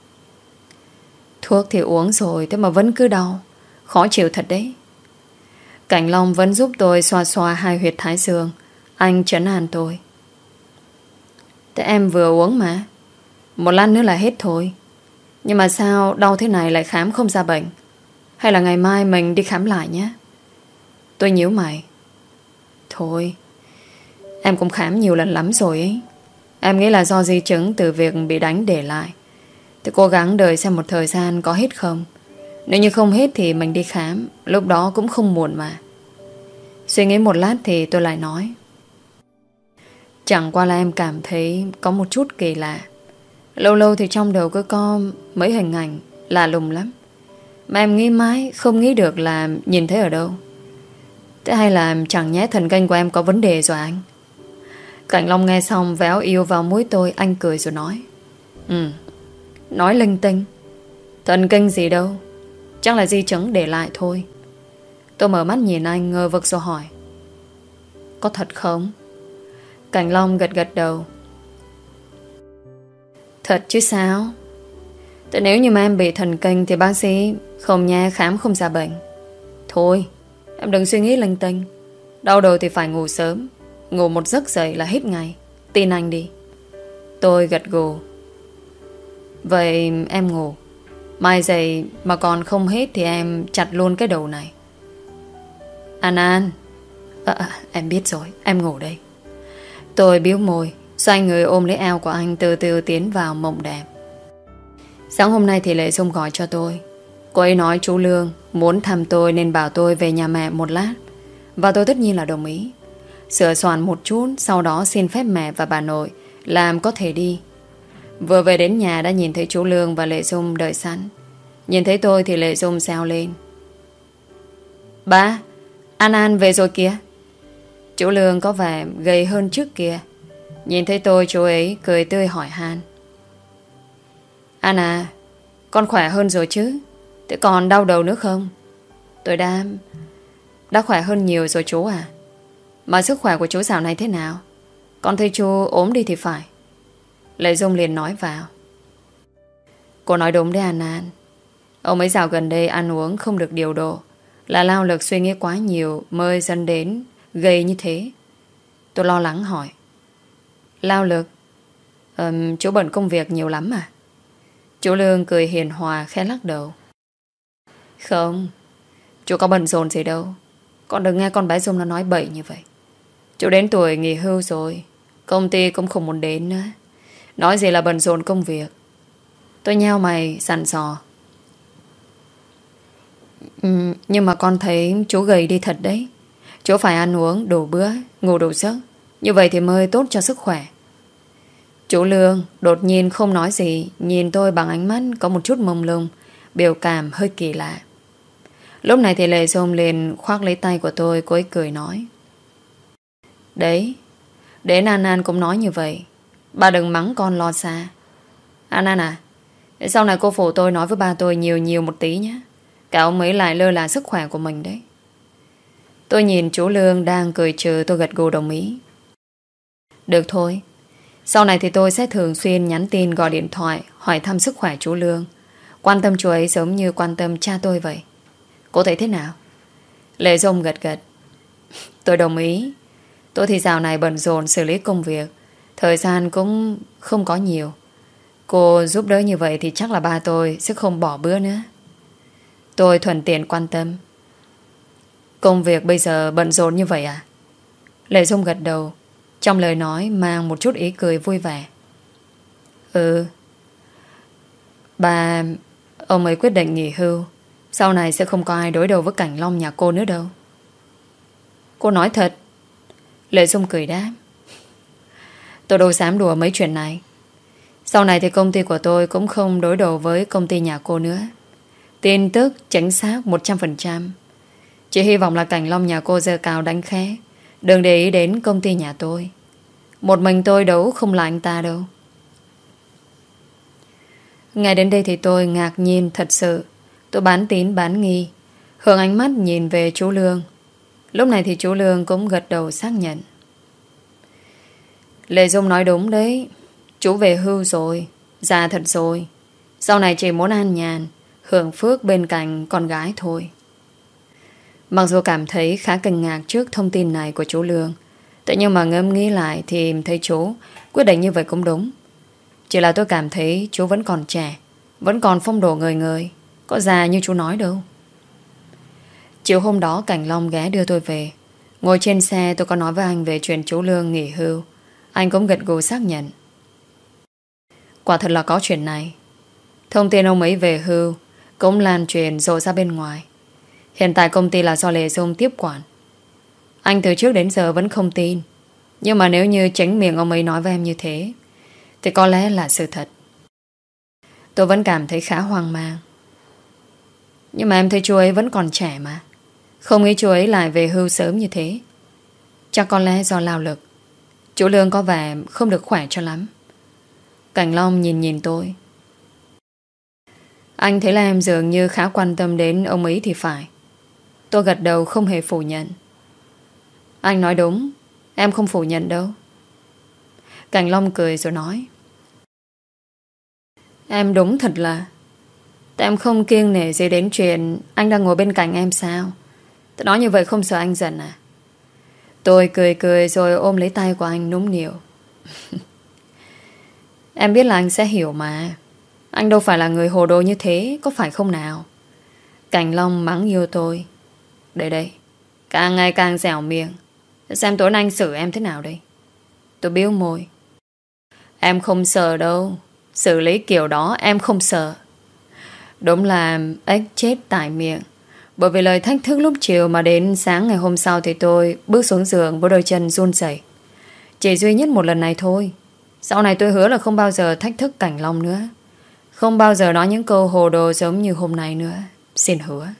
Thuốc thì uống rồi, thế mà vẫn cứ đau, khó chịu thật đấy. Cảnh Long vẫn giúp tôi xoa xoa hai huyệt thái dương. Anh trấn an tôi. Thế em vừa uống mà, một lát nữa là hết thôi. Nhưng mà sao đau thế này lại khám không ra bệnh? Hay là ngày mai mình đi khám lại nhé? Tôi nhíu mày. Thôi, em cũng khám nhiều lần lắm rồi ấy. Em nghĩ là do di chứng từ việc bị đánh để lại. Tôi cố gắng đợi xem một thời gian có hết không. Nếu như không hết thì mình đi khám, lúc đó cũng không muộn mà. Suy nghĩ một lát thì tôi lại nói. Chẳng qua là em cảm thấy có một chút kỳ lạ. Lâu lâu thì trong đầu cứ có mấy hình ảnh lạ lùng lắm, mà em nghĩ mãi không nghĩ được là nhìn thấy ở đâu. Thế hay là chẳng nhẽ thần kinh của em có vấn đề rồi anh? Cảnh Long nghe xong véo yêu vào mũi tôi. Anh cười rồi nói. Nói linh tinh. Thần kinh gì đâu, chắc là di chứng để lại thôi. Tôi mở mắt nhìn anh ngơ vực rồi hỏi. Có thật không? Cảnh Long gật gật đầu. Thật chứ sao? Thế nếu như mà em bị thần kinh thì bác sĩ không nha khám không ra bệnh. Thôi, em đừng suy nghĩ linh tinh. Đau đầu thì phải ngủ sớm. Ngủ một giấc dậy là hết ngày. Tin anh đi. Tôi gật gù. Vậy em ngủ. Mai dậy mà còn không hết thì em chặt luôn cái đầu này. An. Em biết rồi, em ngủ đây. Tôi biếu môi, xoay người ôm lấy eo của anh, từ từ tiến vào mộng đẹp. Sáng hôm nay thì Lệ Dung gọi cho tôi. Cô ấy nói chú Lương muốn thăm tôi nên bảo tôi về nhà mẹ một lát. Và tôi tất nhiên là đồng ý. Sửa soạn một chút, sau đó xin phép mẹ và bà nội làm có thể đi. Vừa về đến nhà đã nhìn thấy chú Lương và Lệ Dung đợi sẵn. Nhìn thấy tôi thì Lệ Dung reo lên. Ba, An về rồi kìa. Chú Lương có vẻ gầy hơn trước kia. Nhìn thấy tôi chú ấy cười tươi hỏi han. An à, con khỏe hơn rồi chứ? Thế còn đau đầu nữa không? Tôi đã khỏe hơn nhiều rồi chú à. Mà sức khỏe của chú dạo này thế nào? Con thấy chú ốm đi thì phải. Lệ Dung liền nói vào. Cô nói đúng đấy An. Ông ấy dạo gần đây ăn uống không được điều độ, là lao lực suy nghĩ quá nhiều mới dẫn đến gầy như thế. Tôi lo lắng hỏi. Lao lực? Chú bận công việc nhiều lắm à? Chú Lương cười hiền hòa khẽ lắc đầu. Không, chú có bận rộn gì đâu. Con đừng nghe con bé Dung nó nói bậy như vậy. Chú đến tuổi nghỉ hưu rồi, công ty cũng không muốn đến nữa. Nói gì là bận rộn công việc. Tôi nheo mày dặn dò. Nhưng mà con thấy chú gầy đi thật đấy. Chú phải ăn uống đủ bữa, ngủ đủ giấc. Như vậy thì mới tốt cho sức khỏe. Chú Lương đột nhiên không nói gì, nhìn tôi bằng ánh mắt có một chút mông lung, biểu cảm hơi kỳ lạ. Lúc này thì Lệ Dung liền khoác lấy tay của tôi, cô ấy cười nói. Đấy, đến An cũng nói như vậy. Bà đừng mắng con lo xa. An à, sau này cô phụ tôi nói với ba tôi nhiều nhiều một tí nhé. Cả ông ấy lại lơ là sức khỏe của mình đấy. Tôi nhìn chú Lương đang cười trừ, tôi gật gù đồng ý. Được thôi. Sau này thì tôi sẽ thường xuyên nhắn tin gọi điện thoại hỏi thăm sức khỏe chú Lương. Quan tâm chú ấy giống như quan tâm cha tôi vậy. Cô thấy thế nào? Lệ Dung gật gật. Tôi đồng ý. Tôi thì dạo này bận rộn xử lý công việc, thời gian cũng không có nhiều. Cô giúp đỡ như vậy thì chắc là ba tôi sẽ không bỏ bữa nữa. Tôi thuận tiện quan tâm. Công việc bây giờ bận rộn như vậy à? Lệ Dung gật đầu, trong lời nói mang một chút ý cười vui vẻ. Bà, ông ấy quyết định nghỉ hưu. Sau này sẽ không có ai đối đầu với Cảnh Long nhà cô nữa đâu. Cô nói thật? Lệ Dung cười đáp. Tôi đâu dám đùa mấy chuyện này. Sau này thì công ty của tôi cũng không đối đầu với công ty nhà cô nữa. Tin tức chính xác 100%. Chỉ hy vọng là Cảnh Long nhà cô giơ cao đánh khẽ, đừng để ý đến công ty nhà tôi. Một mình tôi đấu không là anh ta đâu. Ngay đến đây thì tôi ngạc nhiên thật sự. Tôi bán tín bán nghi, hướng ánh mắt nhìn về chú Lương. Lúc này thì chú Lương cũng gật đầu xác nhận. Lệ Dung nói đúng đấy. Chú về hưu rồi, già thật rồi. Sau này chỉ muốn an nhàn, hưởng phước bên cạnh con gái thôi. Mặc dù cảm thấy khá kinh ngạc trước thông tin này của chú Lương, thế nhưng mà ngẫm nghĩ lại thì thấy chú quyết định như vậy cũng đúng. Chỉ là tôi cảm thấy chú vẫn còn trẻ, vẫn còn phong độ ngời ngời, có già như chú nói đâu. Chiều hôm đó Cảnh Long ghé đưa tôi về. Ngồi trên xe tôi có nói với anh về chuyện chú Lương nghỉ hưu. Anh cũng gật gù xác nhận. Quả thật là có chuyện này. Thông tin ông ấy về hưu cũng lan truyền rộ ra bên ngoài. Hiện tại công ty là do Lệ Dung tiếp quản. Anh từ trước đến giờ vẫn không tin. Nhưng mà nếu như chính miệng ông ấy nói với em như thế thì có lẽ là sự thật. Tôi vẫn cảm thấy khá hoang mang. Nhưng mà em thấy chú ấy vẫn còn trẻ mà. Không nghĩ chú ấy lại về hưu sớm như thế. Chắc có lẽ do lao lực. Chú Lương có vẻ không được khỏe cho lắm. Cảnh Long nhìn tôi. Anh thấy là em dường như khá quan tâm đến ông ấy thì phải. Tôi gật đầu không hề phủ nhận. Anh nói đúng, em không phủ nhận đâu. Cảnh Long cười rồi nói. Em đúng thật là tại em không kiêng nể gì đến chuyện anh đang ngồi bên cạnh em sao? Tôi nói như vậy không sợ anh giận à? Tôi cười cười rồi ôm lấy tay của anh nũng nịu. Em biết là anh sẽ hiểu mà. Anh đâu phải là người hồ đồ như thế, có phải không nào? Cảnh Long mắng yêu tôi. Đây đây, càng ngày càng dẻo miệng. Xem tối nay anh xử em thế nào đây? Tôi biếu môi. Em không sợ đâu. Xử lý kiểu đó em không sợ. Đúng là ếch chết tại miệng. Bởi vì lời thách thức lúc chiều mà đến sáng ngày hôm sau thì tôi bước xuống giường với đôi chân run rẩy. Chỉ duy nhất một lần này thôi. Sau này tôi hứa là không bao giờ thách thức Cảnh Long nữa. Không bao giờ nói những câu hồ đồ giống như hôm nay nữa. Xin hứa.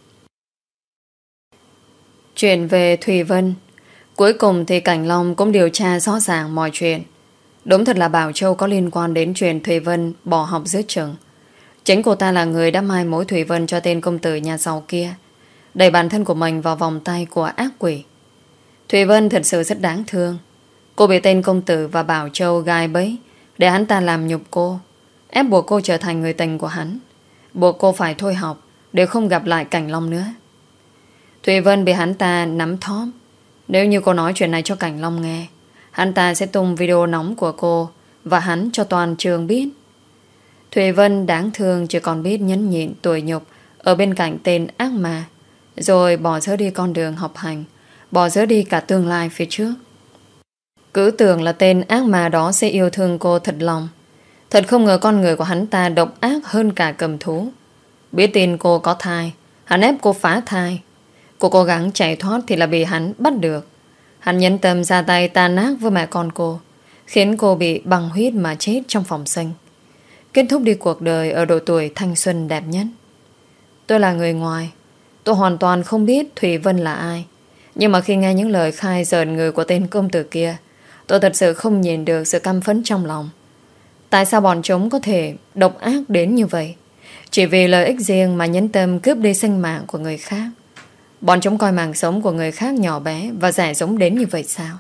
Chuyện về Thùy Vân. Cuối cùng thì Cảnh Long cũng điều tra rõ ràng mọi chuyện. Đúng thật là Bảo Châu có liên quan đến chuyện Thùy Vân bỏ học giữa trường. Chính cô ta là người đã mai mối Thùy Vân cho tên công tử nhà giàu kia, đẩy bản thân của mình vào vòng tay của ác quỷ. Thùy Vân thật sự rất đáng thương. Cô bị tên công tử và Bảo Châu gai bẫy để hắn ta làm nhục cô, ép buộc cô trở thành người tình của hắn, buộc cô phải thôi học để không gặp lại Cảnh Long nữa. Thùy Vân bị hắn ta nắm thóp. Nếu như cô nói chuyện này cho Cảnh Long nghe, hắn ta sẽ tung video nóng của cô và hắn cho toàn trường biết. Thùy Vân đáng thương chỉ còn biết nhẫn nhịn tủi nhục ở bên cạnh tên ác ma, rồi bỏ dỡ đi con đường học hành, bỏ dỡ đi cả tương lai phía trước. Cứ tưởng là tên ác ma đó sẽ yêu thương cô thật lòng. Thật không ngờ con người của hắn ta độc ác hơn cả cầm thú. Biết tin cô có thai, hắn ép cô phá thai. Cô cố gắng chạy thoát thì là bị hắn bắt được. Hắn nhẫn tâm ra tay tàn ác với mẹ con cô, khiến cô bị băng huyết mà chết trong phòng sinh, kết thúc đi cuộc đời ở độ tuổi thanh xuân đẹp nhất. Tôi là người ngoài, tôi hoàn toàn không biết Thùy Vân là ai. Nhưng mà khi nghe những lời khai rợn người của tên công tử kia, tôi thật sự không nhìn được sự căm phẫn trong lòng. Tại sao bọn chúng có thể độc ác đến như vậy? Chỉ vì lợi ích riêng mà nhẫn tâm cướp đi sinh mạng của người khác. Bọn chúng coi mạng sống của người khác nhỏ bé và rẻ rúng đến như vậy sao?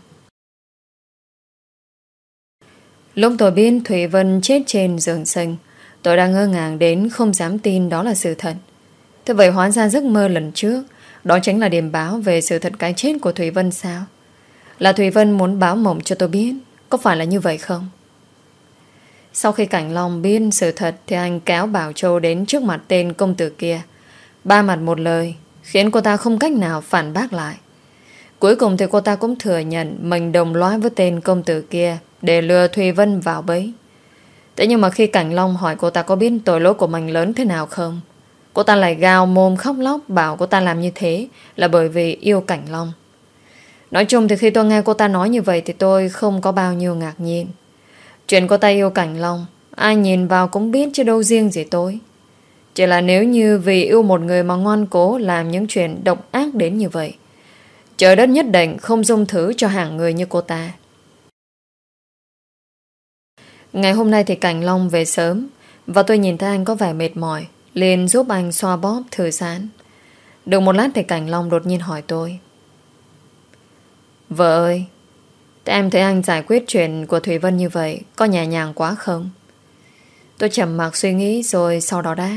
Lúc tôi biết Thùy Vân chết trên giường sinh, tôi đang ngơ ngàng đến không dám tin đó là sự thật. Thế vậy hóa ra giấc mơ lần trước đó chính là điểm báo về sự thật cái chết của Thùy Vân sao? Là Thùy Vân muốn báo mộng cho tôi biết. Có phải là như vậy không? Sau khi Cảnh Long biết sự thật thì anh kéo Bảo Châu đến trước mặt tên công tử kia, ba mặt một lời, khiến cô ta không cách nào phản bác lại. Cuối cùng thì cô ta cũng thừa nhận mình đồng lõa với tên công tử kia để lừa Thùy Vân vào bẫy. Thế nhưng mà khi Cảnh Long hỏi cô ta có biết tội lỗi của mình lớn thế nào không, cô ta lại gào mồm khóc lóc bảo cô ta làm như thế là bởi vì yêu Cảnh Long. Nói chung thì khi tôi nghe cô ta nói như vậy thì tôi không có bao nhiêu ngạc nhiên. Chuyện cô ta yêu Cảnh Long ai nhìn vào cũng biết chứ đâu riêng gì tôi. Chỉ là nếu như vì yêu một người mà ngoan cố làm những chuyện độc ác đến như vậy, trời đất nhất định không dung thứ cho hàng người như cô ta. Ngày hôm nay thì Cảnh Long về sớm, và tôi nhìn thấy anh có vẻ mệt mỏi, liền giúp anh xoa bóp thư giãn. Được một lát thì Cảnh Long đột nhiên hỏi tôi: Vợ ơi, em thấy anh giải quyết chuyện của Thùy Vân như vậy có nhẹ nhàng quá không? Tôi trầm mặc suy nghĩ rồi sau đó đáp: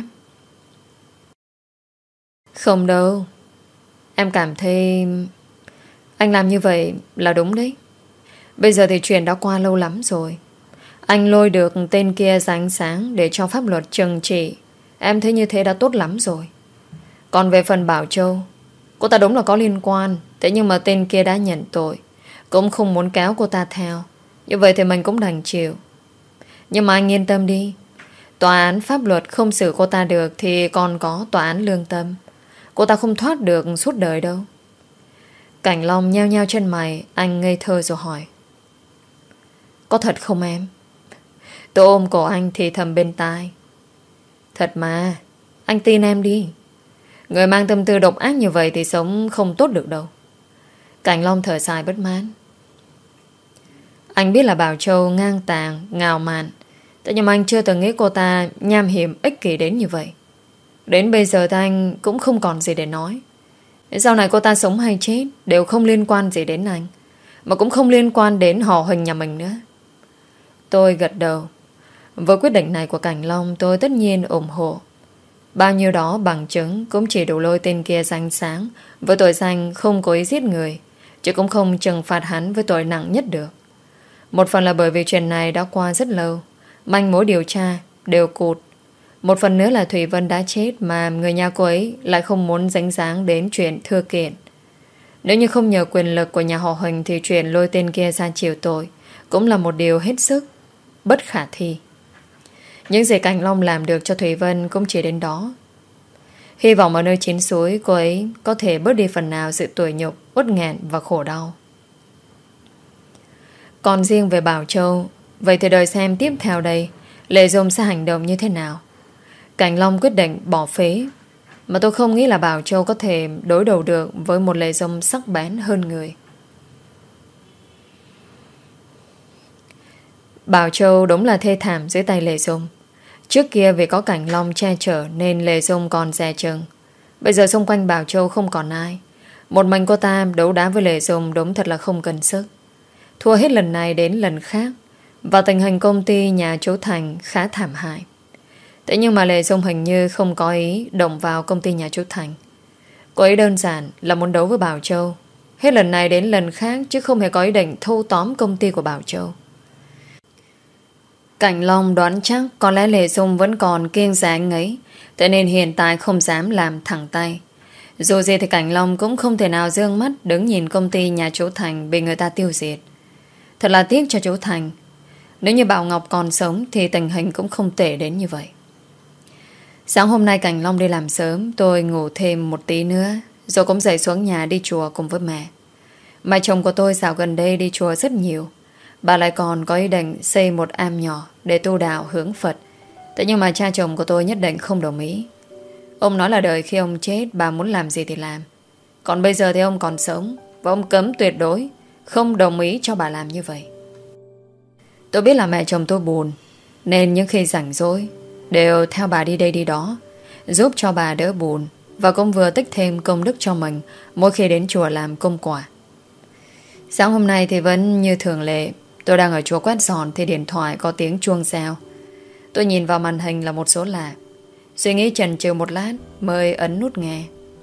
Không đâu. Em cảm thấy anh làm như vậy là đúng đấy. Bây giờ thì chuyện đã qua lâu lắm rồi. Anh lôi được tên kia ra ánh sáng để cho pháp luật trừng trị. Em thấy như thế đã tốt lắm rồi. Còn về phần Bảo Châu, cô ta đúng là có liên quan. Thế nhưng mà tên kia đã nhận tội, cũng không muốn kéo cô ta theo. Như vậy thì mình cũng đành chịu. Nhưng mà anh yên tâm đi, tòa án pháp luật không xử cô ta được thì còn có tòa án lương tâm. Cô ta không thoát được suốt đời đâu. Cảnh Long nheo nheo chân mày, anh ngây thơ rồi hỏi: Có thật không em? Tôi ôm cổ anh thì thầm bên tai: Thật mà, anh tin em đi. Người mang tâm tư độc ác như vậy thì sống không tốt được đâu. Cảnh Long thở dài bất mãn: Anh biết là Bảo Châu ngang tàng, ngạo mạn, thế nhưng mà anh chưa từng nghĩ cô ta nham hiểm ích kỷ đến như vậy. Đến bây giờ thì anh cũng không còn gì để nói. Sau này cô ta sống hay chết đều không liên quan gì đến anh, mà cũng không liên quan đến họ Huỳnh nhà mình nữa. Tôi gật đầu. Với quyết định này của Cảnh Long, tôi tất nhiên ủng hộ. Bao nhiêu đó bằng chứng cũng chỉ đủ lôi tên kia danh sáng với tội danh không cố ý giết người, chứ cũng không trừng phạt hắn với tội nặng nhất được. Một phần là bởi vì chuyện này đã qua rất lâu, manh mối điều tra đều cụt. Một phần nữa là Thủy Vân đã chết mà người nhà cô ấy lại không muốn dính dáng đến chuyện thưa kiện. Nếu như không nhờ quyền lực của nhà họ Huỳnh thì chuyện lôi tên kia ra chịu tội cũng là một điều hết sức bất khả thi. Những gì Cảnh Long làm được cho Thủy Vân cũng chỉ đến đó. Hy vọng ở nơi chín suối cô ấy có thể bớt đi phần nào sự tủi nhục, uất nghẹn và khổ đau. Còn riêng về Bảo Châu, vậy thì đợi xem tiếp theo đây Lệ Dung sẽ hành động như thế nào. Cảnh Long quyết định bỏ phế, mà tôi không nghĩ là Bảo Châu có thể đối đầu được với một Lệ Dung sắc bén hơn người. Bảo Châu đúng là thê thảm dưới tay Lệ Dung. Trước kia vì có Cảnh Long che chở nên Lệ Dung còn dè chừng. Bây giờ xung quanh Bảo Châu không còn ai. Một mình cô ta đấu đá với Lệ Dung đúng thật là không cần sức. Thua hết lần này đến lần khác, và tình hình công ty nhà chú Thành khá thảm hại. Thế nhưng mà Lệ Dung hình như không có ý động vào công ty nhà chú Thành. Cô ấy đơn giản là muốn đấu với Bảo Châu hết lần này đến lần khác, chứ không hề có ý định thâu tóm công ty của Bảo Châu. Cảnh Long đoán chắc có lẽ Lệ Dung vẫn còn kiêng dè anh ấy, thế nên hiện tại không dám làm thẳng tay. Dù gì thì Cảnh Long cũng không thể nào dương mắt đứng nhìn công ty nhà chú Thành bị người ta tiêu diệt. Thật là tiếc cho chú Thành. Nếu như Bảo Ngọc còn sống thì tình hình cũng không tệ đến như vậy. Sáng hôm nay Cảnh Long đi làm sớm, tôi ngủ thêm một tí nữa, rồi cũng dậy xuống nhà đi chùa cùng với mẹ. Mẹ chồng của tôi dạo gần đây đi chùa rất nhiều. Bà lại còn có ý định xây một am nhỏ để tu đạo hướng Phật. Thế nhưng mà cha chồng của tôi nhất định không đồng ý. Ông nói là đợi khi ông chết bà muốn làm gì thì làm. Còn bây giờ thì ông còn sống, và ông cấm tuyệt đối không đồng ý cho bà làm như vậy. Tôi biết là mẹ chồng tôi buồn, nên những khi rảnh rỗi đều theo bà đi đây đi đó, giúp cho bà đỡ buồn, và cũng vừa tích thêm công đức cho mình mỗi khi đến chùa làm công quả. Sáng hôm nay thì vẫn như thường lệ, tôi đang ở chùa quét dọn thì điện thoại có tiếng chuông reo. Tôi nhìn vào màn hình là một số lạ, suy nghĩ chần chừ một lát mới ấn nút nghe.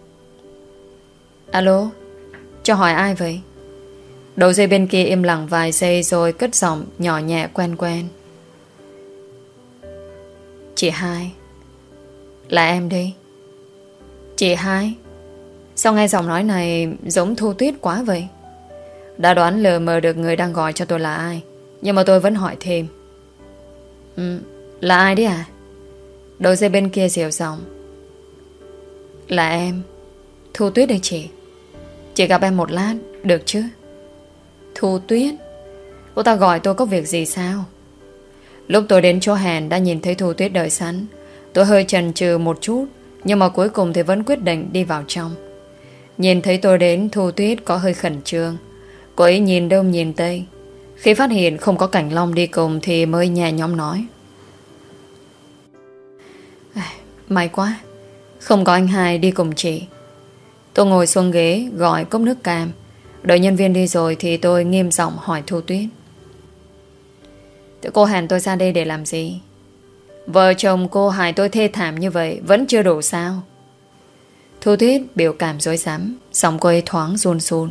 Alo, cho hỏi ai vậy? Đầu dây bên kia im lặng vài giây rồi cất giọng nhỏ nhẹ quen quen. Chị Hai. Là em đi. Chị Hai? Sao nghe giọng nói này giống Thu Tuyết quá vậy? Đã đoán lờ mờ được người đang gọi cho tôi là ai, nhưng mà tôi vẫn hỏi thêm. Là ai đấy à? Đầu dây bên kia dịu giọng. Là em, Thu Tuyết đây chị. Chị gặp em một lát, được chứ? Thu Tuyết? Cô ta gọi tôi có việc gì sao? Lúc tôi đến chỗ hẹn đã nhìn thấy Thu Tuyết đợi sẵn. Tôi hơi chần chừ một chút, nhưng mà cuối cùng thì vẫn quyết định đi vào trong. Nhìn thấy tôi đến, Thu Tuyết có hơi khẩn trương. Cô ấy nhìn đông nhìn tây. Khi phát hiện không có Cảnh Long đi cùng thì mới nhẹ nhõm nói. May quá, không có anh Hai đi cùng chị. Tôi ngồi xuống ghế gọi cốc nước cam. Đợi nhân viên đi rồi thì tôi nghiêm giọng hỏi Thu Tuyết. Cô hẹn tôi ra đây để làm gì? Vợ chồng cô hại tôi thê thảm như vậy vẫn chưa đủ sao? Thu Tuyết biểu cảm rối rắm, giọng cô ấy thoáng run run.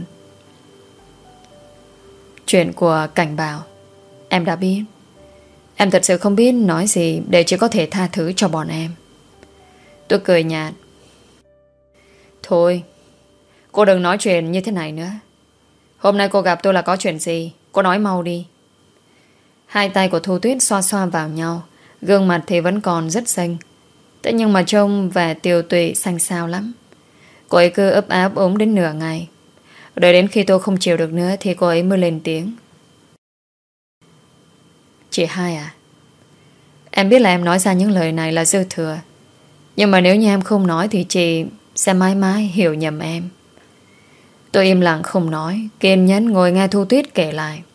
Chuyện của Cảnh Bảo em đã biết. Em thật sự không biết nói gì để chỉ có thể tha thứ cho bọn em. Tôi cười nhạt. Thôi, cô đừng nói chuyện như thế này nữa. Hôm nay cô gặp tôi là có chuyện gì? Cô nói mau đi. Hai tay của Thu Tuyết xoa xoa vào nhau, gương mặt thì vẫn còn rất xanh. Thế nhưng mà trông vẻ tiều tụy xanh xao lắm. Cô ấy cứ ấp áp ốm đến nửa ngày. Đợi đến khi tôi không chịu được nữa thì cô ấy mới lên tiếng. Chị Hai à, em biết là em nói ra những lời này là dư thừa, nhưng mà nếu như em không nói thì chị sẽ mãi mãi hiểu nhầm em. Tôi im lặng không nói, kiên nhẫn ngồi nghe Thu Tuyết kể lại.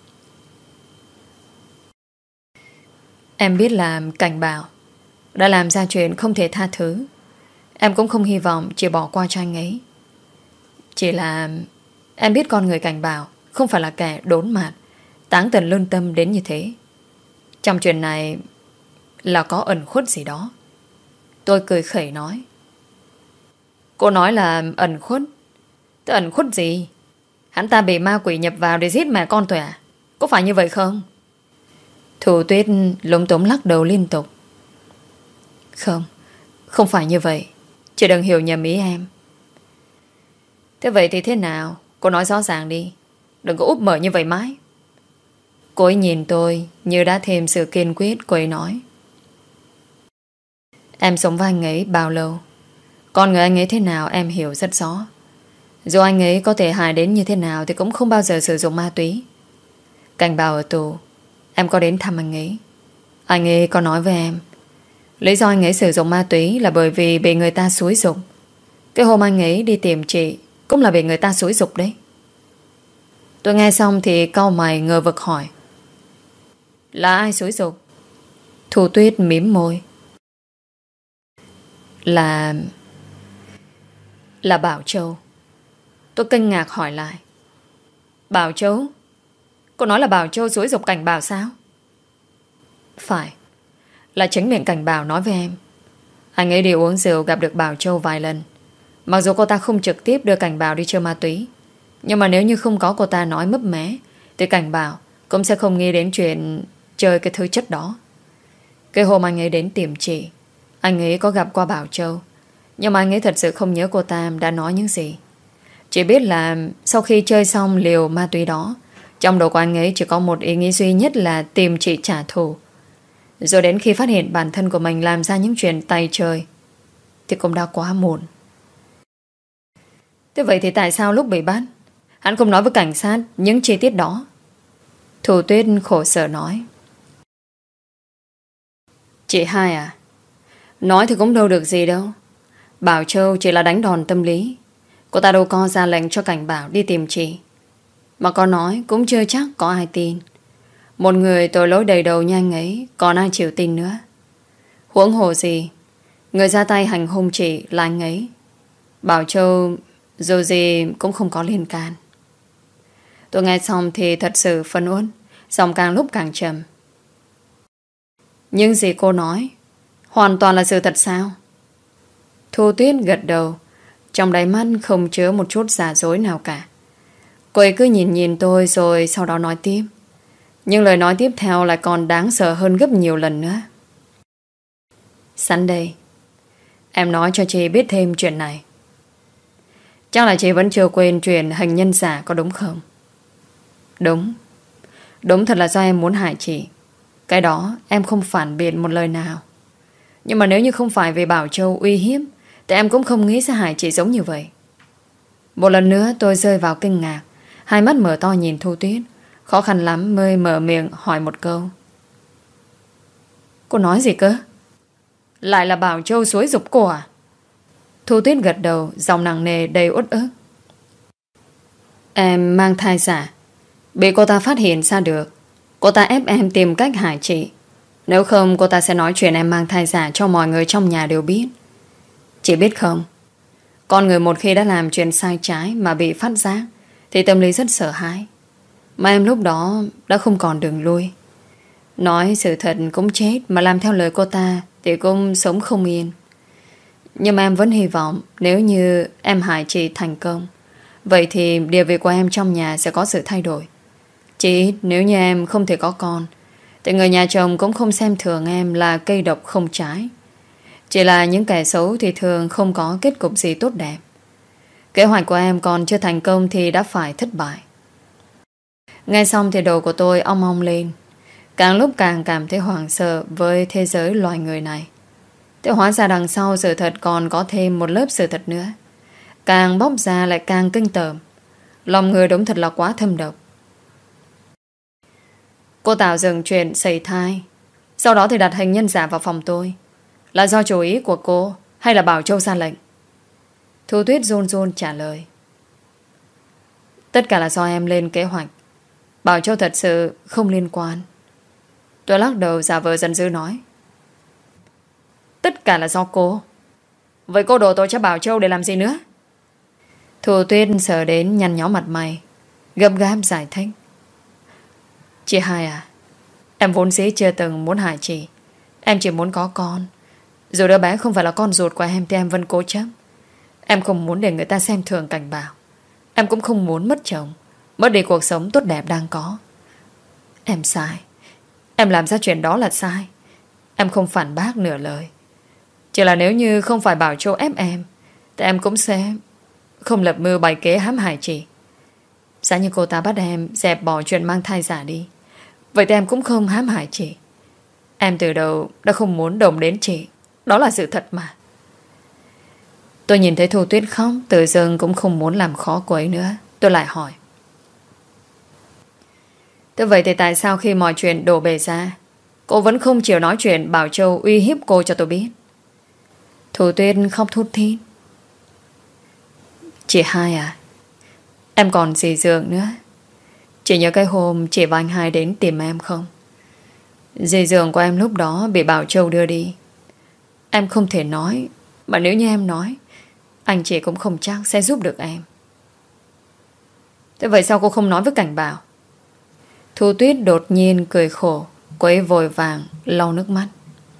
Em biết là Cảnh Bảo đã làm ra chuyện không thể tha thứ. Em cũng không hy vọng chị bỏ qua cho anh ấy. Chỉ là em biết con người Cảnh Bảo không phải là kẻ đốn mạt, táng tận lương tâm đến như thế. Trong chuyện này là có ẩn khuất gì đó. Tôi cười khẩy nói. Cô nói là ẩn khuất? Thế ẩn khuất gì? Hắn ta bị ma quỷ nhập vào để giết mẹ con tôi à? Có phải như vậy không? Thủ Tuyết lúng túng lắc đầu liên tục. Không, không phải như vậy. Chị đừng hiểu nhầm ý em. Thế vậy thì thế nào? Cô nói rõ ràng đi. Đừng có úp mở như vậy mãi. Cô ấy nhìn tôi như đã thêm sự kiên quyết. Cô ấy nói. Em sống với anh ấy bao lâu? Con người anh ấy thế nào em hiểu rất rõ. Dù anh ấy có thể hại đến như thế nào thì cũng không bao giờ sử dụng ma túy. Cảnh Bảo ở tù, em có đến thăm anh ấy. Anh ấy có nói với em lý do anh ấy sử dụng ma túy là bởi vì bị người ta xúi giục. Cái hôm anh ấy đi tìm chị cũng là bị người ta xúi giục đấy. Tôi nghe xong thì cau mày ngờ vực hỏi. Là ai xúi giục? Thu Tuyết mím môi. Là Bảo Châu. Tôi kinh ngạc hỏi lại. Bảo Châu? Cô nói là Bảo Châu xúi giục Cảnh Bảo sao? Phải. Là chính miệng Cảnh Bảo nói với em. Anh ấy đi uống rượu gặp được Bảo Châu vài lần. Mặc dù cô ta không trực tiếp đưa Cảnh Bảo đi chơi ma túy, nhưng mà nếu như không có cô ta nói mấp mé thì Cảnh Bảo cũng sẽ không nghĩ đến chuyện chơi cái thứ chất đó. Cái hôm anh ấy đến tìm chị, anh ấy có gặp qua Bảo Châu, nhưng mà anh ấy thật sự không nhớ cô ta đã nói những gì. Chỉ biết là sau khi chơi xong liều ma túy đó, trong đầu của anh ấy chỉ có một ý nghĩ duy nhất là tìm chị trả thù. Rồi đến khi phát hiện bản thân của mình làm ra những chuyện tay chơi thì cũng đã quá muộn. Thế vậy thì tại sao lúc bị bắt hắn không nói với cảnh sát những chi tiết đó? Thủ Tuyết khổ sở nói. Chị hai à, nói thì cũng đâu được gì đâu. Bảo Châu chỉ là đánh đòn tâm lý. Cô ta đâu có ra lệnh cho Cảnh Bảo đi tìm chị. Mà có nói cũng chưa chắc có ai tin. Một người tội lỗi đầy đầu như anh ấy còn ai chịu tin nữa. Huống hồ gì người ra tay hành hung chị là anh ấy. Bảo Châu dù gì cũng không có liên can. Tôi nghe xong thì thật sự phân uất, giọng càng lúc càng trầm. Nhưng gì cô nói hoàn toàn là sự thật sao? Thu Tuyết gật đầu, trong đáy mắt không chứa một chút giả dối nào cả. Cô ấy cứ nhìn nhìn tôi rồi sau đó nói tiếp. Nhưng lời nói tiếp theo lại còn đáng sợ hơn gấp nhiều lần nữa. Sẵn đây, em nói cho chị biết thêm chuyện này. Chắc là chị vẫn chưa quên chuyện hình nhân giả có đúng không? Đúng. Đúng thật là do em muốn hại chị. Cái đó em không phản biện một lời nào. Nhưng mà nếu như không phải vì Bảo Châu uy hiếp thì em cũng không nghĩ sẽ hại chị giống như vậy. Một lần nữa tôi rơi vào kinh ngạc, hai mắt mở to nhìn Thu Tuyết, khó khăn lắm mới mở miệng hỏi một câu. Cô nói gì cơ? Lại là Bảo Châu xúi giục cô à? Thu Tuyết gật đầu, giọng nặng nề đầy uất ức. Em mang thai giả, bị cô ta phát hiện ra được. Cô ta ép em tìm cách hại chị. Nếu không cô ta sẽ nói chuyện em mang thai giả cho mọi người trong nhà đều biết. Chị biết không, con người một khi đã làm chuyện sai trái mà bị phát giác thì tâm lý rất sợ hãi. Mà em lúc đó đã không còn đường lui. Nói sự thật cũng chết, mà làm theo lời cô ta thì cũng sống không yên. Nhưng mà em vẫn hy vọng nếu như em hại chị thành công, vậy thì địa vị của em trong nhà sẽ có sự thay đổi. Chỉ ít nếu như em không thể có con thì người nhà chồng cũng không xem thường em là cây độc không trái. Chỉ là những kẻ xấu thì thường không có kết cục gì tốt đẹp. Kế hoạch của em còn chưa thành công thì đã phải thất bại. Nghe xong thì đầu của tôi ong ong lên, càng lúc càng cảm thấy hoảng sợ với thế giới loài người này. Thế hóa ra đằng sau sự thật còn có thêm một lớp sự thật nữa. Càng bóc ra lại càng kinh tởm. Lòng người đúng thật là quá thâm độc. Cô tạo dựng chuyện sẩy thai, sau đó thì đặt hình nhân giả vào phòng tôi. Là do chủ ý của cô hay là Bảo Châu ra lệnh? Thu Tuyết run run trả lời. Tất cả là do em lên kế hoạch. Bảo Châu thật sự không liên quan. Tôi lắc đầu giả vờ giận dữ nói. Tất cả là do cô. Vậy cô đổ tội cho Bảo Châu để làm gì nữa? Thu Tuyết sợ đến nhăn nhó mặt mày, gấp gáp giải thích. Chị hai à, em vốn dĩ chưa từng muốn hại chị. Em chỉ muốn có con. Dù đứa bé không phải là con ruột của em thì em vẫn cố chấp. Em không muốn để người ta xem thường Cảnh Bảo. Em cũng không muốn mất chồng, mất đi cuộc sống tốt đẹp đang có. Em sai. Em làm ra chuyện đó là sai. Em không phản bác nửa lời. Chỉ là nếu như không phải Bảo Châu ép em thì em cũng sẽ không lập mưu bày kế hãm hại chị. Giá như cô ta bắt em dẹp bỏ chuyện mang thai giả đi, vậy thì em cũng không hãm hại chị. Em từ đầu đã không muốn động đến chị. Đó là sự thật mà. Tôi nhìn thấy Thu Tuyết khóc, tự dưng cũng không muốn làm khó cô ấy nữa. Tôi lại hỏi: thế vậy thì tại sao khi mọi chuyện đổ bể ra, cô vẫn không chịu nói chuyện Bảo Châu uy hiếp cô cho tôi biết? Thu Tuyết khóc thút thít: chị Hai à, em còn gì dường nữa. Chị nhớ cái hôm chị và anh Hai đến tìm em không? Dì dường của em lúc đó bị Bảo Châu đưa đi. Em không thể nói, mà nếu như em nói, anh chị cũng không chắc sẽ giúp được em. Thế vậy sao cô không nói với Cảnh Bảo? Thu Tuyết đột nhiên cười khổ. Cô ấy vội vàng lau nước mắt.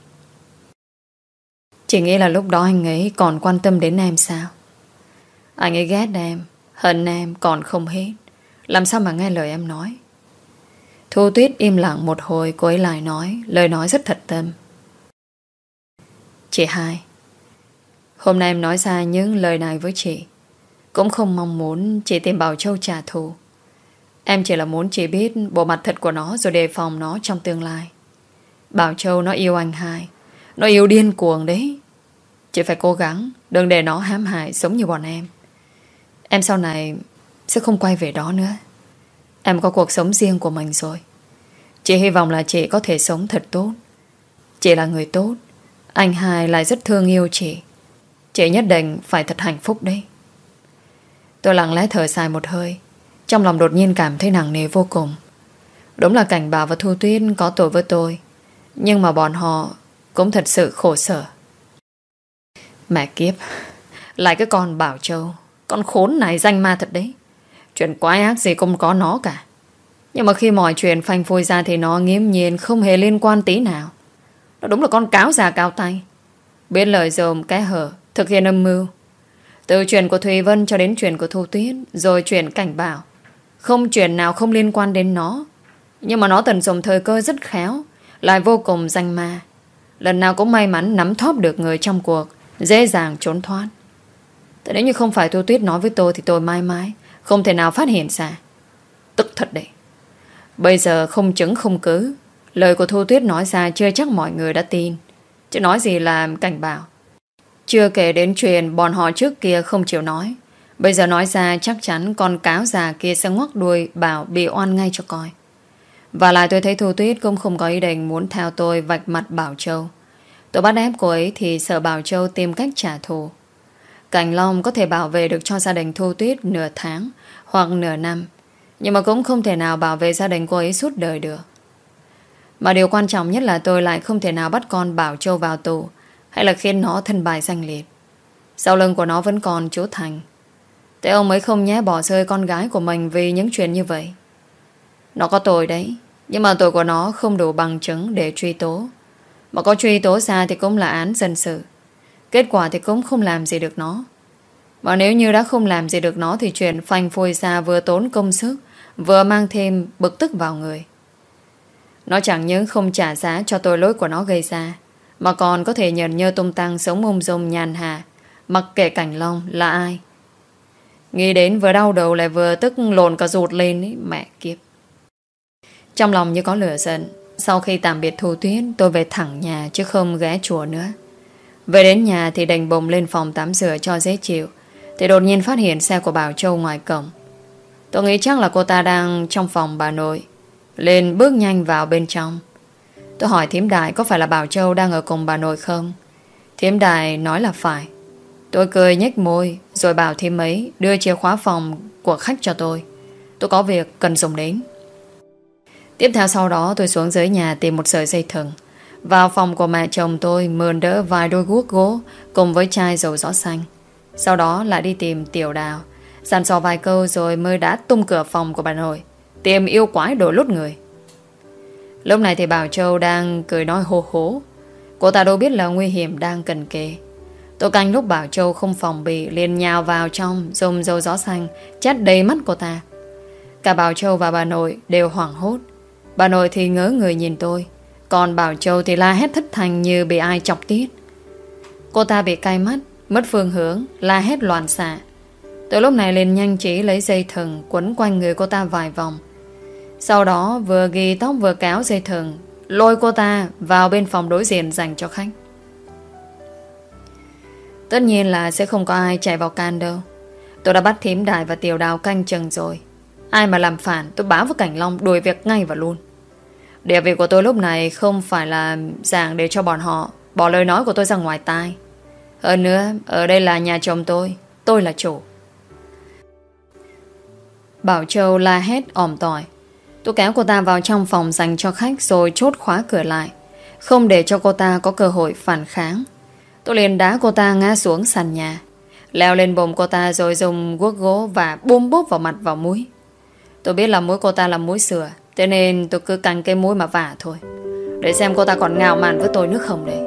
Chị nghĩ là lúc đó anh ấy còn quan tâm đến em sao? Anh ấy ghét em, hận em còn không hết. Làm sao mà nghe lời em nói? Thu Tuyết im lặng một hồi, cô ấy lại nói, lời nói rất thật tâm. Chị Hai, hôm nay em nói ra những lời này với chị, cũng không mong muốn chị tìm Bảo Châu trả thù. Em chỉ là muốn chị biết bộ mặt thật của nó, rồi đề phòng nó trong tương lai. Bảo Châu nó yêu anh Hai, nó yêu điên cuồng đấy. Chị phải cố gắng đừng để nó hãm hại giống như bọn em. Em sau này sẽ không quay về đó nữa. Em có cuộc sống riêng của mình rồi. Chị hy vọng là chị có thể sống thật tốt. Chị là người tốt, anh Hai lại rất thương yêu chị. Chị nhất định phải thật hạnh phúc đấy. Tôi lặng lẽ thở dài một hơi. Trong lòng đột nhiên cảm thấy nặng nề vô cùng. Đúng là Cảnh Bảo và Thu Tuyết có tội với tôi, nhưng mà bọn họ cũng thật sự khổ sở. Mẹ kiếp, lại cái con Bảo Châu, con khốn này danh ma thật đấy. Chuyện quái ác gì cũng có nó cả. Nhưng mà khi mọi chuyện phanh phui ra thì nó nghiễm nhiên không hề liên quan tí nào. Nó đúng là con cáo già cao tay, biết lời dòm cái hở, thực hiện âm mưu. Từ chuyện của Thùy Vân cho đến chuyện của Thu Tuyết, rồi chuyện Cảnh Bảo, không chuyện nào không liên quan đến nó. Nhưng mà nó tận dụng thời cơ rất khéo, lại vô cùng danh ma. Lần nào cũng may mắn nắm thóp được người trong cuộc, dễ dàng trốn thoát. Thế nếu như không phải Thu Tuyết nói với tôi thì tôi mãi mãi không thể nào phát hiện ra. Tức thật đấy. Bây giờ không chứng không cứ, lời của Thu Tuyết nói ra chưa chắc mọi người đã tin, chứ nói gì là Cảnh Bảo. Chưa kể đến chuyện bọn họ trước kia không chịu nói, bây giờ nói ra chắc chắn con cáo già kia sẽ ngoắc đuôi bảo bị oan ngay cho coi. Và lại tôi thấy Thu Tuyết cũng không có ý định muốn theo tôi vạch mặt Bảo Châu. Tôi bắt ép cô ấy thì sợ Bảo Châu tìm cách trả thù. Cảnh Long có thể bảo vệ được cho gia đình Thu Tuyết nửa tháng hoặc nửa năm, nhưng mà cũng không thể nào bảo vệ gia đình cô ấy suốt đời được. Mà điều quan trọng nhất là tôi lại không thể nào bắt con Bảo Châu vào tù, hay là khiến nó thân bại danh liệt. Sau lưng của nó vẫn còn chú Thành. Thế ông ấy không nhé bỏ rơi con gái của mình vì những chuyện như vậy. Nó có tội đấy, nhưng mà tội của nó không đủ bằng chứng để truy tố. Mà có truy tố ra thì cũng là án dân sự. Kết quả thì cũng không làm gì được nó. Mà nếu như đã không làm gì được nó thì chuyện phanh phui ra vừa tốn công sức, vừa mang thêm bực tức vào người. Nó chẳng những không trả giá cho tội lỗi của nó gây ra, mà còn có thể nhận nhơ tung tăng sống ung dung nhàn hạ, mặc kệ Cảnh Long là ai. Nghĩ đến vừa đau đầu lại vừa tức lộn cả ruột lên ấy, mẹ kiếp. Trong lòng như có lửa giận. Sau khi tạm biệt Thu Tuyết, tôi về thẳng nhà chứ không ghé chùa nữa. Về đến nhà thì đành bồng lên phòng tắm rửa cho dễ chịu, thì đột nhiên phát hiện xe của Bảo Châu ngoài cổng. Tôi nghĩ chắc là cô ta đang trong phòng bà nội, lên bước nhanh vào bên trong. Tôi hỏi thím Đại có phải là Bảo Châu đang ở cùng bà nội không. Thím Đại nói là phải. Tôi cười nhếch môi, rồi bảo thím ấy đưa chìa khóa phòng của khách cho tôi. Tôi có việc cần dùng đến. Tiếp theo sau đó tôi xuống dưới nhà tìm một sợi dây thừng, vào phòng của mẹ chồng tôi mượn đỡ vài đôi guốc gỗ cùng với chai dầu gió xanh. Sau đó lại đi tìm Tiểu Đào, dặn dò vài câu rồi mới đã tung cửa phòng của bà nội, tìm yêu quái đồ lút người. Lúc này thì Bảo Châu đang cười nói hô hố. Cô ta đâu biết là nguy hiểm đang cận kề. Tôi canh lúc Bảo Châu không phòng bị, liền nhào vào trong, dùng dầu gió xanh chát đầy mắt cô ta. Cả Bảo Châu và bà nội đều hoảng hốt. Bà nội thì ngớ người nhìn tôi, còn Bảo Châu thì la hét thất thanh như bị ai chọc tiết. Cô ta bị cay mắt, mất phương hướng, la hét loạn xạ. Từ lúc này liền nhanh trí lấy dây thừng quấn quanh người cô ta vài vòng. Sau đó vừa ghi tóc vừa kéo dây thừng, lôi cô ta vào bên phòng đối diện dành cho khách. Tất nhiên là sẽ không có ai chạy vào can đâu. Tôi đã bắt thím Đại và Tiểu Đào canh chừng rồi. Ai mà làm phản tôi báo với Cảnh Long đuổi việc ngay và luôn. Địa vị của tôi lúc này không phải là dạng để cho bọn họ bỏ lời nói của tôi ra ngoài tai. Hơn nữa, ở đây là nhà chồng tôi là chủ. Bảo Châu la hét ỏm tỏi. Tôi kéo cô ta vào trong phòng dành cho khách rồi chốt khóa cửa lại, không để cho cô ta có cơ hội phản kháng. Tôi liền đá cô ta ngã xuống sàn nhà, leo lên bụng cô ta rồi dùng guốc gỗ và bôm bốp vào mặt vào mũi. Tôi biết là mũi cô ta là mũi sữa, thế nên tôi cứ canh cái mũi mà vả thôi, để xem cô ta còn ngạo mạn với tôi nữa không đấy.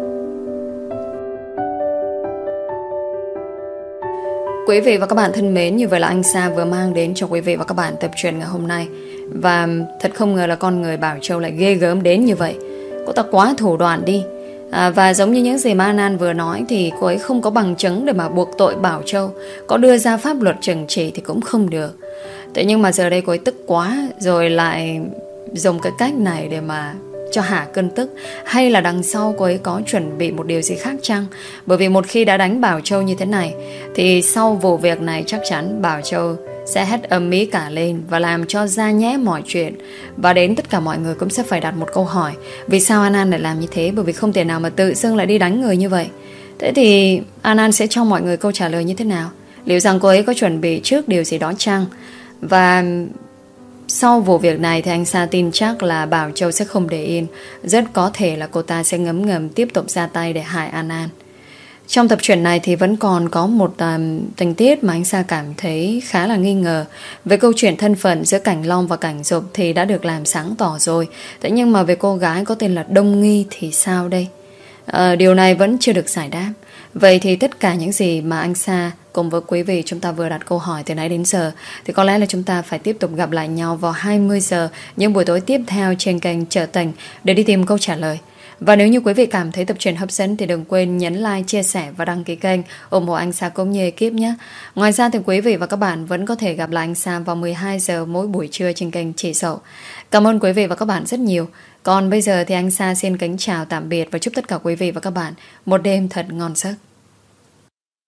Quý vị và các bạn thân mến, như vậy là anh Sa vừa mang đến cho quý vị và các bạn tập truyện ngày hôm nay. Và thật không ngờ là con người Bảo Châu lại ghê gớm đến như vậy. Cô ta quá thủ đoạn đi. Và giống như những gì mà An vừa nói thì cô ấy không có bằng chứng để mà buộc tội Bảo Châu. Có đưa ra pháp luật trừng trị thì cũng không được. Thế nhưng mà giờ đây cô ấy tức quá, rồi lại dùng cái cách này để mà cho hả cơn tức. Hay là đằng sau cô ấy có chuẩn bị một điều gì khác chăng? Bởi vì một khi đã đánh Bảo Châu như thế này thì sau vụ việc này chắc chắn Bảo Châu sẽ hét ầm ĩ cả lên và làm cho ra nhẽ mọi chuyện. Và đến tất cả mọi người cũng sẽ phải đặt một câu hỏi: vì sao An lại làm như thế? Bởi vì không thể nào mà tự dưng lại đi đánh người như vậy. Thế thì An sẽ cho mọi người câu trả lời như thế nào? Liệu rằng cô ấy có chuẩn bị trước điều gì đó chăng? Và sau vụ việc này thì anh Sa tin chắc là Bảo Châu sẽ không để yên. Rất có thể là cô ta sẽ ngấm ngầm tiếp tục ra tay để hại An. Trong tập truyện này thì vẫn còn có một tình tiết mà anh Sa cảm thấy khá là nghi ngờ. Về câu chuyện thân phận giữa Cảnh Long và Cảnh Dục thì đã được làm sáng tỏ rồi. Thế nhưng mà về cô gái có tên là Đông Nghi thì sao đây? Điều này vẫn chưa được giải đáp. Vậy thì tất cả những gì mà anh Sa cùng với quý vị chúng ta vừa đặt câu hỏi từ nãy đến giờ thì có lẽ là chúng ta phải tiếp tục gặp lại nhau vào 20 giờ những buổi tối tiếp theo trên kênh Trở Tình để đi tìm câu trả lời. Và nếu như quý vị cảm thấy tập truyện hấp dẫn thì đừng quên nhấn like, chia sẻ và đăng ký kênh ủng hộ anh Sa cũng như ekip nhé. Ngoài ra thì quý vị và các bạn vẫn có thể gặp lại anh Sa vào 12 giờ mỗi buổi trưa trên kênh Chị Dậu. Cảm ơn quý vị và các bạn rất nhiều. Còn bây giờ thì anh Sa xin kính chào tạm biệt và chúc tất cả quý vị và các bạn một đêm thật ngon giấc.